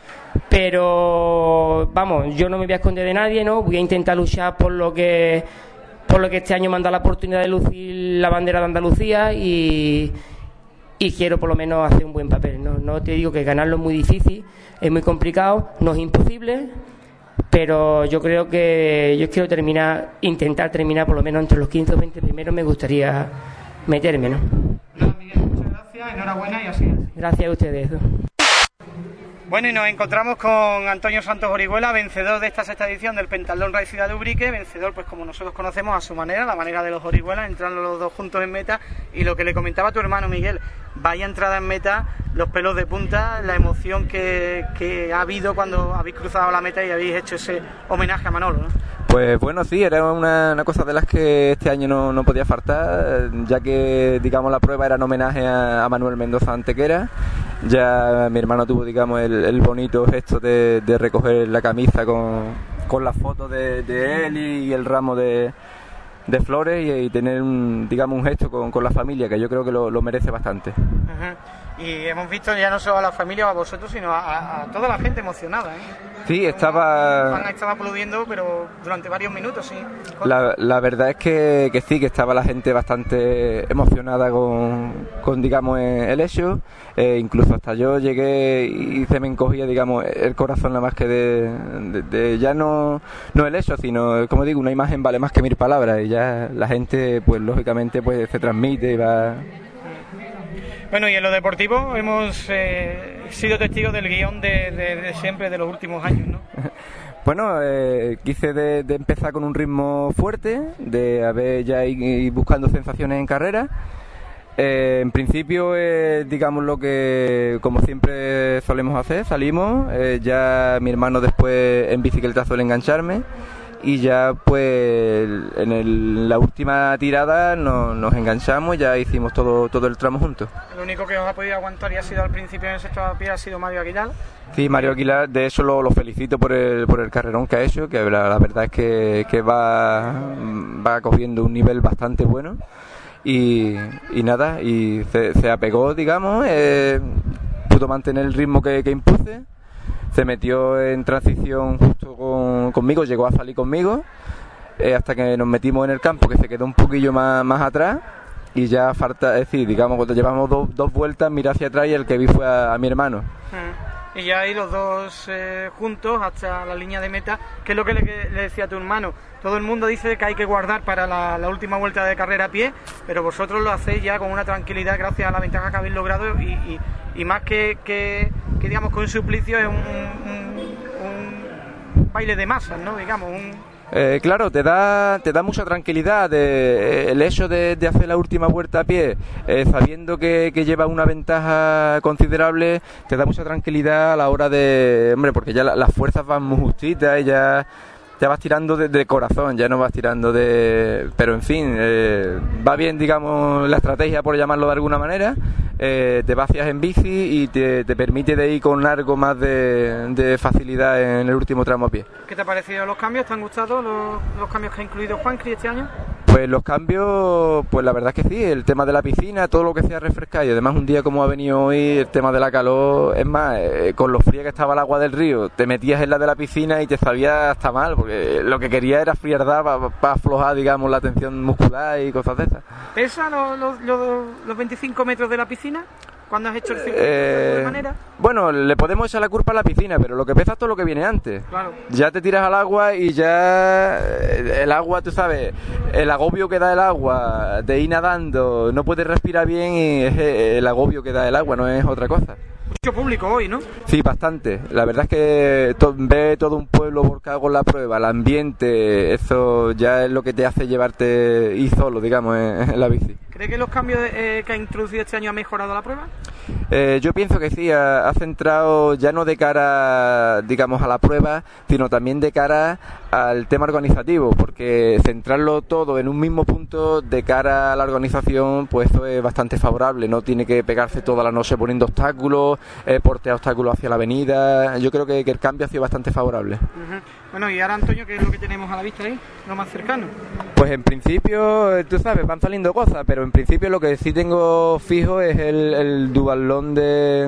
Pero vamos, yo no me voy a esconder de nadie, ¿no? Voy a intentar luchar por lo que por lo que este año me han dado la oportunidad de lucir la bandera de Andalucía y, y quiero por lo menos hacer un buen papel, ¿no? No te digo que ganarlo es muy difícil, es muy complicado, no es imposible, pero yo creo que yo quiero terminar, intentar terminar por lo menos entre los quince o veinte primeros, me gustaría meterme, ¿no? Nada, Miguel, muchas gracias, enhorabuena y así es. Gracias a ustedes. Bueno, y nos encontramos con Antonio Santos Orihuela, vencedor de esta sexta edición del Pentatlón Race Ciudad de Ubrique, vencedor, pues como nosotros conocemos, a su manera, la manera de los Orihuelas, entrando los dos juntos en meta, y lo que le comentaba tu hermano Miguel, vaya entrada en meta, los pelos de punta, la emoción que, que ha habido cuando habéis cruzado la meta y habéis hecho ese homenaje a Manolo, ¿no? Pues bueno, sí, era una, una cosa de las que este año no, no podía faltar, ya que, digamos, la prueba era en homenaje a, a Manuel Mendoza Antequera. Ya mi hermano tuvo, digamos, el, el bonito gesto de, de recoger la camisa con, con la foto de, de él y el ramo de, de flores y, y tener, un, digamos, un gesto con, con la familia, que yo creo que lo, lo merece bastante. Uh-huh. Y hemos visto ya no solo a la familia o a vosotros, sino a, a, a toda la gente emocionada, ¿eh? Sí, estaba... Estaba aplaudiendo, pero durante varios minutos, sí. La, la verdad es que, que sí, que estaba la gente bastante emocionada con, con digamos, el hecho. Eh, incluso hasta yo llegué y se me encogía, digamos, el corazón nada más que de, de, de ya no, no el hecho, sino, como digo, una imagen vale más que mil palabras. Y ya la gente, pues lógicamente, pues se transmite y va... Bueno, y en lo deportivo hemos eh, sido testigos del guión de, de, de siempre, de los últimos años, ¿no? Bueno, eh, quise de, de empezar con un ritmo fuerte, de haber ya ir, ir buscando sensaciones en carrera. Eh, en principio, eh, digamos lo que, como siempre solemos hacer, salimos, eh, ya mi hermano después en bicicleta suele engancharme. Y ya pues en el, la última tirada nos, nos enganchamos y ya hicimos todo todo el tramo juntos. El único que os ha podido aguantar y ha sido al principio en el sexto pie ha sido Mario Aguilar. Sí, Mario Aguilar, de eso lo, lo felicito por el, por el carrerón que ha hecho, que la, la verdad es que, que va, va cogiendo un nivel bastante bueno. Y, y nada, y se, se apegó, digamos, eh, pudo mantener el ritmo que, que impuse. Se metió en transición justo con, conmigo, llegó a salir conmigo, eh, hasta que nos metimos en el campo, que se quedó un poquillo más, más atrás, y ya falta, es decir, digamos, cuando llevamos dos, dos vueltas, miré hacia atrás y el que vi fue a, a mi hermano. Y ya ahí los dos eh, juntos hasta la línea de meta, que es lo que le, que le decía a tu hermano. Todo el mundo dice que hay que guardar para la, la última vuelta de carrera a pie, pero vosotros lo hacéis ya con una tranquilidad gracias a la ventaja que habéis logrado y, y, y más que, que, que digamos que un suplicio es un, un, un baile de masas, ¿no? Digamos, un... Eh, claro, te da te da mucha tranquilidad de, el hecho de, de hacer la última vuelta a pie, eh, sabiendo que, que lleva una ventaja considerable, te da mucha tranquilidad a la hora de... Hombre, porque ya la, las fuerzas van muy justitas y ya... Ya vas tirando de, de corazón, ya no vas tirando de... Pero en fin, eh, va bien, digamos, la estrategia, por llamarlo de alguna manera. Eh, te vacias en bici y te, te permite de ir con algo más de, de facilidad en el último tramo a pie. ¿Qué te ha parecido los cambios? ¿Te han gustado los, los cambios que ha incluido Juancri este año? Pues los cambios, pues la verdad es que sí, el tema de la piscina, todo lo que sea refrescar, y además un día como ha venido hoy, el tema de la calor, es más, eh, con lo fría que estaba el agua del río, te metías en la de la piscina y te sabía hasta mal, porque lo que quería era frialdad para pa aflojar, digamos, la tensión muscular y cosas de esas. ¿Pesa los, los, los, los veinticinco metros de la piscina? ¿Cuándo has hecho el circuito eh, de alguna manera? Bueno, le podemos echar la culpa a la piscina, pero lo que pesa es todo lo que viene antes. Claro. Ya te tiras al agua y ya el agua, tú sabes, el agobio que da el agua de ir nadando, no puedes respirar bien y es el agobio que da el agua, no es otra cosa. Mucho público hoy, ¿no? Sí, bastante. La verdad es que to ve todo un pueblo volcado con la prueba, el ambiente, eso ya es lo que te hace llevarte ir solo, digamos, en, en la bici. ¿Cree que los cambios eh, que ha introducido este año ha mejorado la prueba? Eh, yo pienso que sí, ha, ha centrado ya no de cara, digamos, a la prueba, sino también de cara al tema organizativo, porque centrarlo todo en un mismo punto de cara a la organización, pues eso es bastante favorable, no tiene que pegarse toda la noche poniendo obstáculos, eh, portear obstáculos hacia la avenida. Yo creo que, que el cambio ha sido bastante favorable. Uh-huh. Bueno, y ahora, Antonio, ¿qué es lo que tenemos a la vista ahí, lo más cercano? Pues en principio, tú sabes, van saliendo cosas, pero en principio lo que sí tengo fijo es el, el dualón de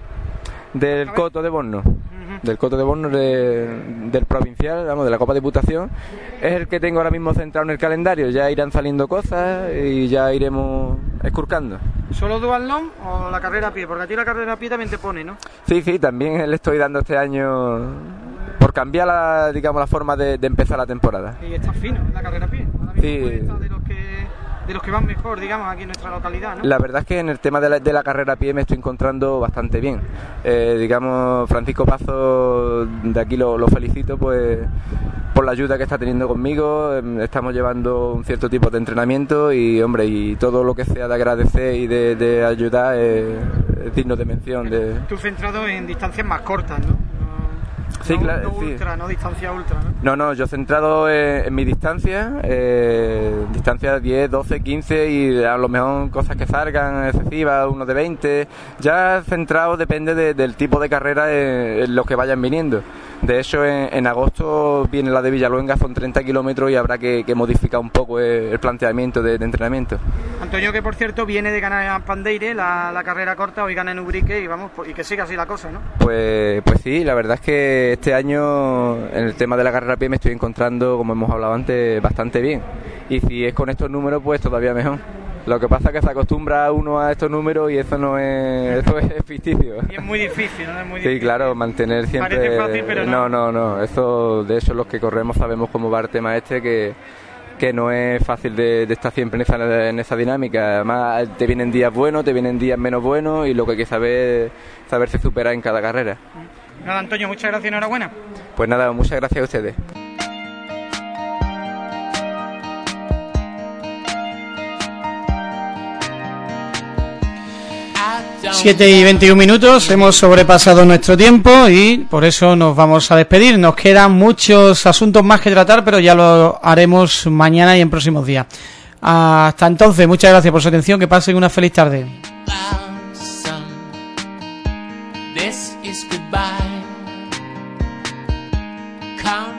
del Coto de Borno, uh-huh. del Coto de Borno de, del provincial, vamos, de la Copa Diputación, es el que tengo ahora mismo centrado en el calendario. Ya irán saliendo cosas y ya iremos escurcando. ¿Solo dualón o la carrera a pie? Porque a ti la carrera a pie también te pone, ¿no? Sí, sí, también le estoy dando este año por cambiar la, digamos, la forma de, de empezar la temporada. Y está fino la carrera a pie. Sí. De los que de los que van mejor, digamos, aquí en nuestra localidad, ¿no? La verdad es que en el tema de la, de la carrera a pie me estoy encontrando bastante bien. Eh, digamos, Francisco Pazo, de aquí lo, lo felicito, pues por la ayuda que está teniendo conmigo. Estamos llevando un cierto tipo de entrenamiento y, hombre, y todo lo que sea de agradecer y de, de ayudar es, es digno de mención. De... Tú centrado en distancias más cortas, ¿no? Sí, no, claro, no sí. ultra, no distancia ultra, ¿no? No, no, yo centrado en, en mi distancia, eh, distancia diez, doce, quince y a lo mejor cosas que salgan excesivas, uno de veinte, ya centrado depende de, del tipo de carrera en, en los que vayan viniendo. De hecho, en, en agosto viene la de Villaluenga, son treinta kilómetros y habrá que, que modificar un poco el, el planteamiento de, de entrenamiento. Antonio, que por cierto viene de ganar en Pandeire la, la carrera corta, hoy gana en Ubrique y vamos, y que siga así la cosa, ¿no? Pues, pues sí, la verdad es que este año en el tema de la carrera a pie me estoy encontrando, como hemos hablado antes, bastante bien. Y si es con estos números, pues todavía mejor. Lo que pasa es que se acostumbra uno a estos números y eso no es, eso es ficticio. Y es muy difícil, ¿no? Es muy Sí, difícil. claro, mantener siempre... Parece fácil, pero no. No, no, no. Eso, de hecho, los que corremos sabemos cómo va el tema este, que, que no es fácil de, de estar siempre en esa, en esa dinámica. Además, te vienen días buenos, te vienen días menos buenos y lo que hay que saber saberse superar en cada carrera. Nada, Antonio, muchas gracias y enhorabuena. Pues nada, muchas gracias a ustedes. siete y veintiún minutos, hemos sobrepasado nuestro tiempo y por eso nos vamos a despedir. Nos quedan muchos asuntos más que tratar, pero ya lo haremos mañana y en próximos días. Hasta entonces, muchas gracias por su atención, que pasen una feliz tarde. This is goodbye. Come